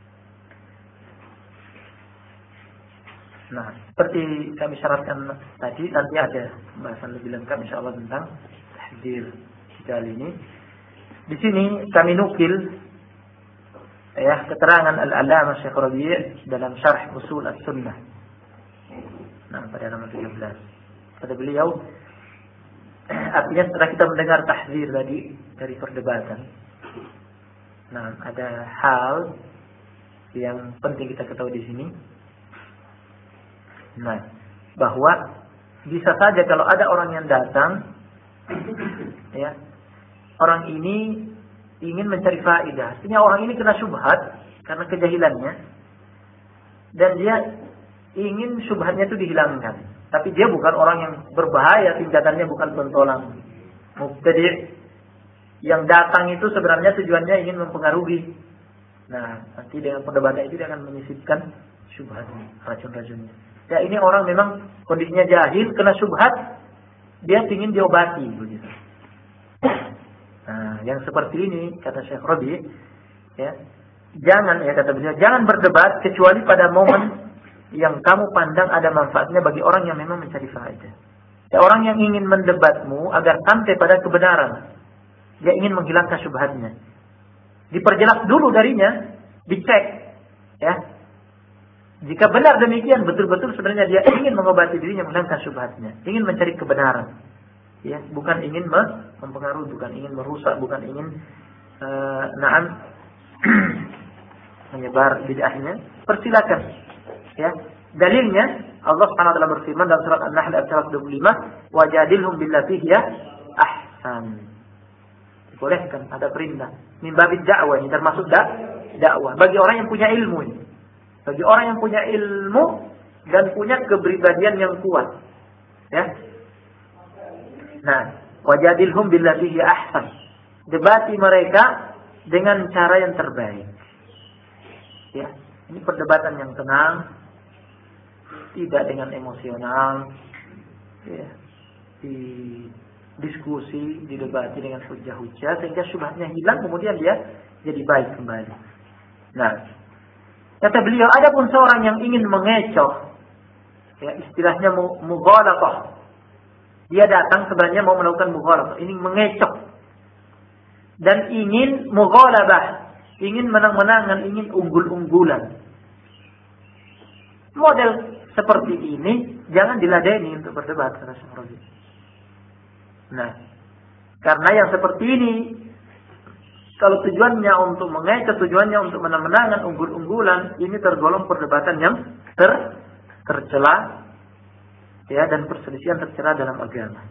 Nah, seperti kami syaratkan tadi, nanti ada pembahasan lebih lengkap insyaallah tentang tahdzir kali ini. Di sini kami nukil ya keterangan Al-Allamah Syekh Rabi' dalam Syarh Usul As-Sunnah. Nah, pada nomor tiga belas. Kata beliau, artinya setelah kita mendengar tahdzir tadi dari perdebatan, nah ada hal yang penting kita ketahui di sini. Nah, bahwa bisa saja kalau ada orang yang datang, ya, orang ini ingin mencari faedah. Artinya orang ini kena syubhat karena kejahilannya, dan dia ingin syubhatnya itu dihilangkan. Tapi dia bukan orang yang berbahaya, tingkatannya bukan pentolan mubtadi'. Yang datang itu sebenarnya tujuannya ingin mempengaruhi. Nah, nanti dengan perdebatan itu dia akan menyisipkan syubhatnya, racun-racunnya. Ya, ini orang memang kondisinya jahil, kena syubhat, dia ingin diobati begitu. Nah, yang seperti ini kata Syekh Rabi', ya, jangan ya kata beliau, jangan berdebat kecuali pada momen yang kamu pandang ada manfaatnya bagi orang yang memang mencari faedah. Ya, orang yang ingin mendebatmu agar sampai pada kebenaran, dia ingin menghilangkan syubhatnya. Diperjelas dulu darinya, dicek, ya. Jika benar demikian, betul-betul sebenarnya dia ingin mengobati dirinya, menghilangkan syubhatnya, ingin mencari kebenaran. Ya, bukan ingin mempengaruhi, bukan ingin merusak, bukan ingin uh, na'am menyebar bid'ahnya. Persilakan. Ya, dalilnya Allah Subhanahu wa taala berfirman dalam surat An-Nahl ayat seratus dua puluh lima, "Wajadilhum billati hiya ahsan." Dibolehkan, ada perintah. Min babid dakwah, ini termasuk dak dakwah bagi orang yang punya ilmu ini. Bagi orang yang punya ilmu dan punya kepribadian yang kuat. Ya. Nah, wajadilhum billati hiya ahsan. Debati mereka dengan cara yang terbaik. Ya, ini perdebatan yang tenang, tidak dengan emosional, ya, di diskusi, didebati dengan hujah-hujah sehingga syubhatnya hilang, kemudian dia jadi baik kembali. Nah, kata beliau, adapun seorang yang ingin mengecoh, ya, istilahnya mughalatah. Dia datang sebenarnya mau melakukan mughalatah, ini mengecoh. dan ingin mughalabah, ingin menang-menangan, ingin unggul-unggulan. Model seperti ini jangan diladeni untuk berdebat, kata Syekh Rabi. Nah, karena yang seperti ini, kalau tujuannya untuk mengecoh, tujuannya untuk menang-menangan, unggul-unggulan, ini tergolong perdebatan yang ter tercela, ya, dan perselisihan tercela dalam agama.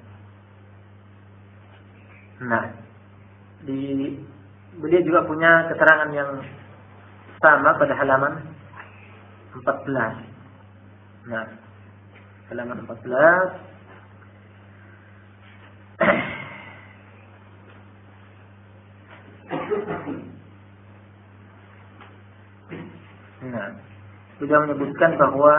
Nah, di beliau juga punya keterangan yang sama pada halaman empat belas. Nah, halaman empat belas. Nah, beliau menyebutkan bahwa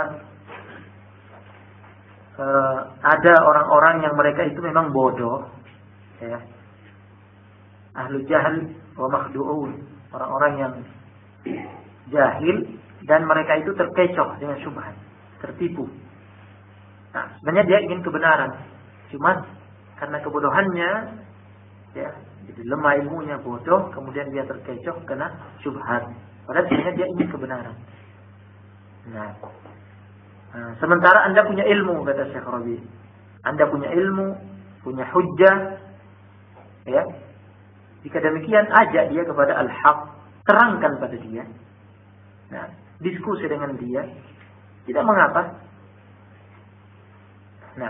uh, ada orang-orang yang mereka itu memang bodoh, ya. Ahlu jahil wa makhdu'un, orang-orang yang jahil dan mereka itu terkecoh dengan syubhat, tertipu. Nah, sebenarnya dia ingin kebenaran, cuma karena kebodohannya, ya, jadi lemah ilmunya, bodoh, kemudian dia terkecoh kena syubhat. Padahal sebenarnya dia ingin kebenaran. Nah, nah, sementara Anda punya ilmu, kata Syekh Rabi. Anda punya ilmu, punya hujjah, ya. Jika demikian, ajak dia kepada al-haq, terangkan pada dia. Nah, diskusi dengan dia, tidak mengapa. Nah,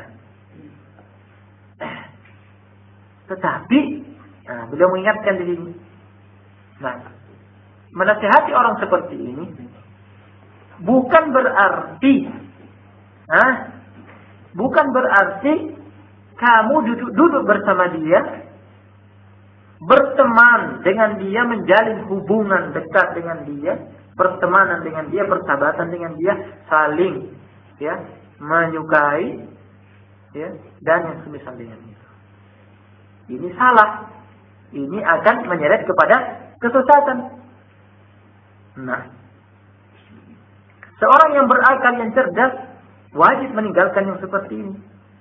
tetapi, nah, beliau mengingatkan di sini. Nah, menasihati orang seperti ini bukan berarti, nah, bukan berarti kamu duduk-duduk bersama dia, berteman dengan dia, menjalin hubungan dekat dengan dia, pertemanan dengan dia, persahabatan dengan dia, saling, ya, menyukai, ya, dan yang semisal dengan itu. Ini salah. Ini akan menyeret kepada kesesatan. Nah, seorang yang berakal, yang cerdas, wajib meninggalkan yang seperti ini.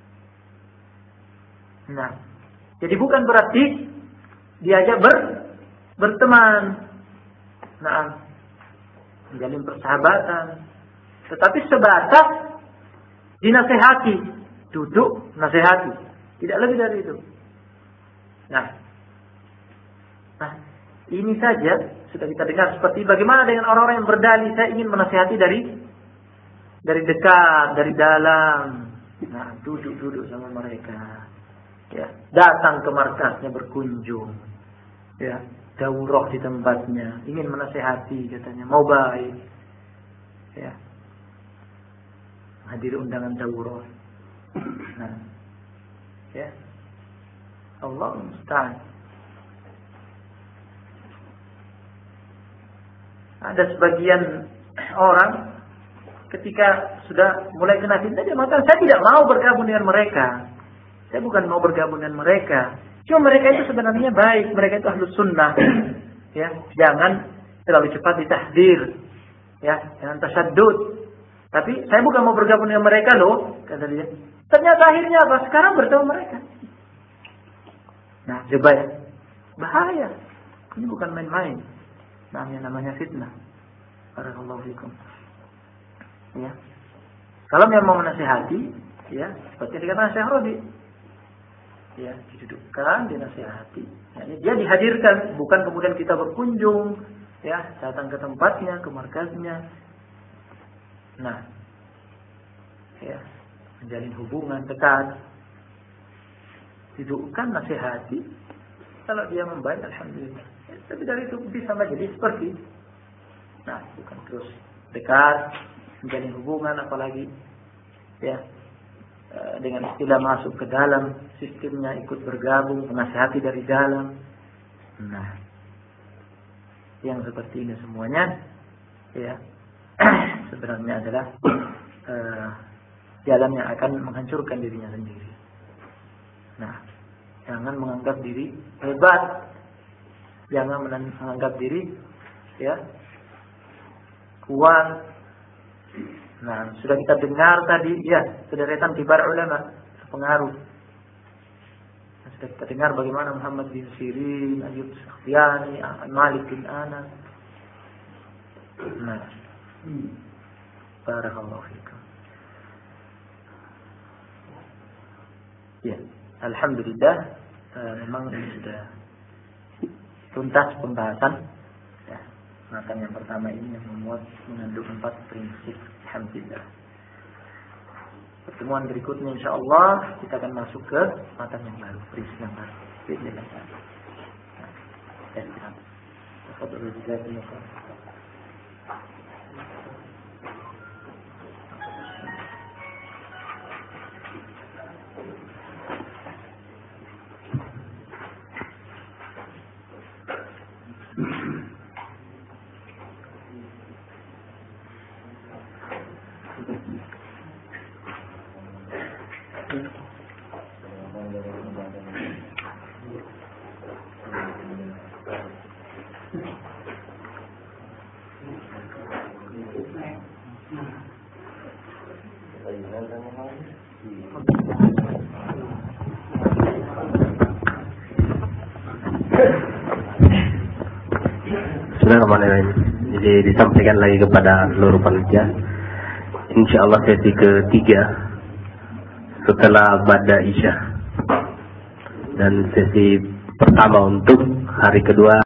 Nah, jadi bukan berarti diajak ber, berteman, nah, menjalin persahabatan, tetapi sebatas dinasehati, duduk nasehati, tidak lebih dari itu. Nah, nah, ini saja sudah kita dengar. Seperti bagaimana dengan orang-orang yang berdalih, saya ingin menasehati dari dari dekat, dari dalam. Nah, duduk-duduk sama mereka, ya, datang ke markasnya, berkunjung, ya, daurah di tempatnya, ingin menasehati, katanya mau baik, ya, hadir undangan daurah. Nah, ya, Allah musta'an. Ada sebagian orang ketika sudah mulai kena fitnah, dia mengatakan, saya tidak mau bergabung dengan mereka. Saya bukan mau bergabung dengan mereka. Cuma mereka itu sebenarnya baik. Mereka itu ahlus sunnah. Ya, jangan terlalu cepat ditahdir. Ya, jangan tasaddud. Tapi saya bukan mau bergabung dengan mereka loh, kata dia. Ternyata akhirnya apa? Sekarang bertemu mereka. Nah, coba ya. Bahaya. Ini bukan main-main. Namanya namanya fitnah. Barakallahu fikum. Ya. Kalau memang mau menasihati, ya, seperti dikatakan Syekh Rabi, ya, didudukkan, dinasihati. Ya, dia dihadirkan, bukan kemudian kita berkunjung, ya, datang ke tempatnya, ke markasnya. Nah, ya, menjalin hubungan dekat. Didudukkan, nasihati. Kalau dia membaik, alhamdulillah. Ya, tapi dari itu bisa majelis seperti, nah, bukan terus dekat, menjalin hubungan, apalagi, ya, dengan istilah masuk ke dalam sistemnya, ikut bergabung, menasihati dari dalam. Nah, yang seperti ini semuanya, ya, sebenarnya adalah uh, jalan yang akan menghancurkan dirinya sendiri. Nah, jangan menganggap diri hebat, jangan menganggap diri, ya, kuat. Nah, sudah kita dengar tadi, ya, sederetan kibar ulama, pengaruh. sudah kita dengar bagaimana Muhammad bin Sirin, Ayyub Sakhtiyani, Malik bin Anas. Nah, barakallahu fikum. Ya, alhamdulillah, uh, memang ini sudah tuntas pembahasan. Ya, matan yang pertama ini yang memuat mengandung empat prinsip. Alhamdulillah. Pertemuan berikutnya insyaallah kita akan masuk ke matan yang baru, prinsip yang baru. Bismillah. Nah, ya, silakan. Tafadhol jazakumullah. Bismillahirrahmanirrahim. Jadi disampaikan lagi kepada seluruh panitia. Insyaallah sesi ketiga setelah Ba'da Isya dan sesi pertama untuk hari kedua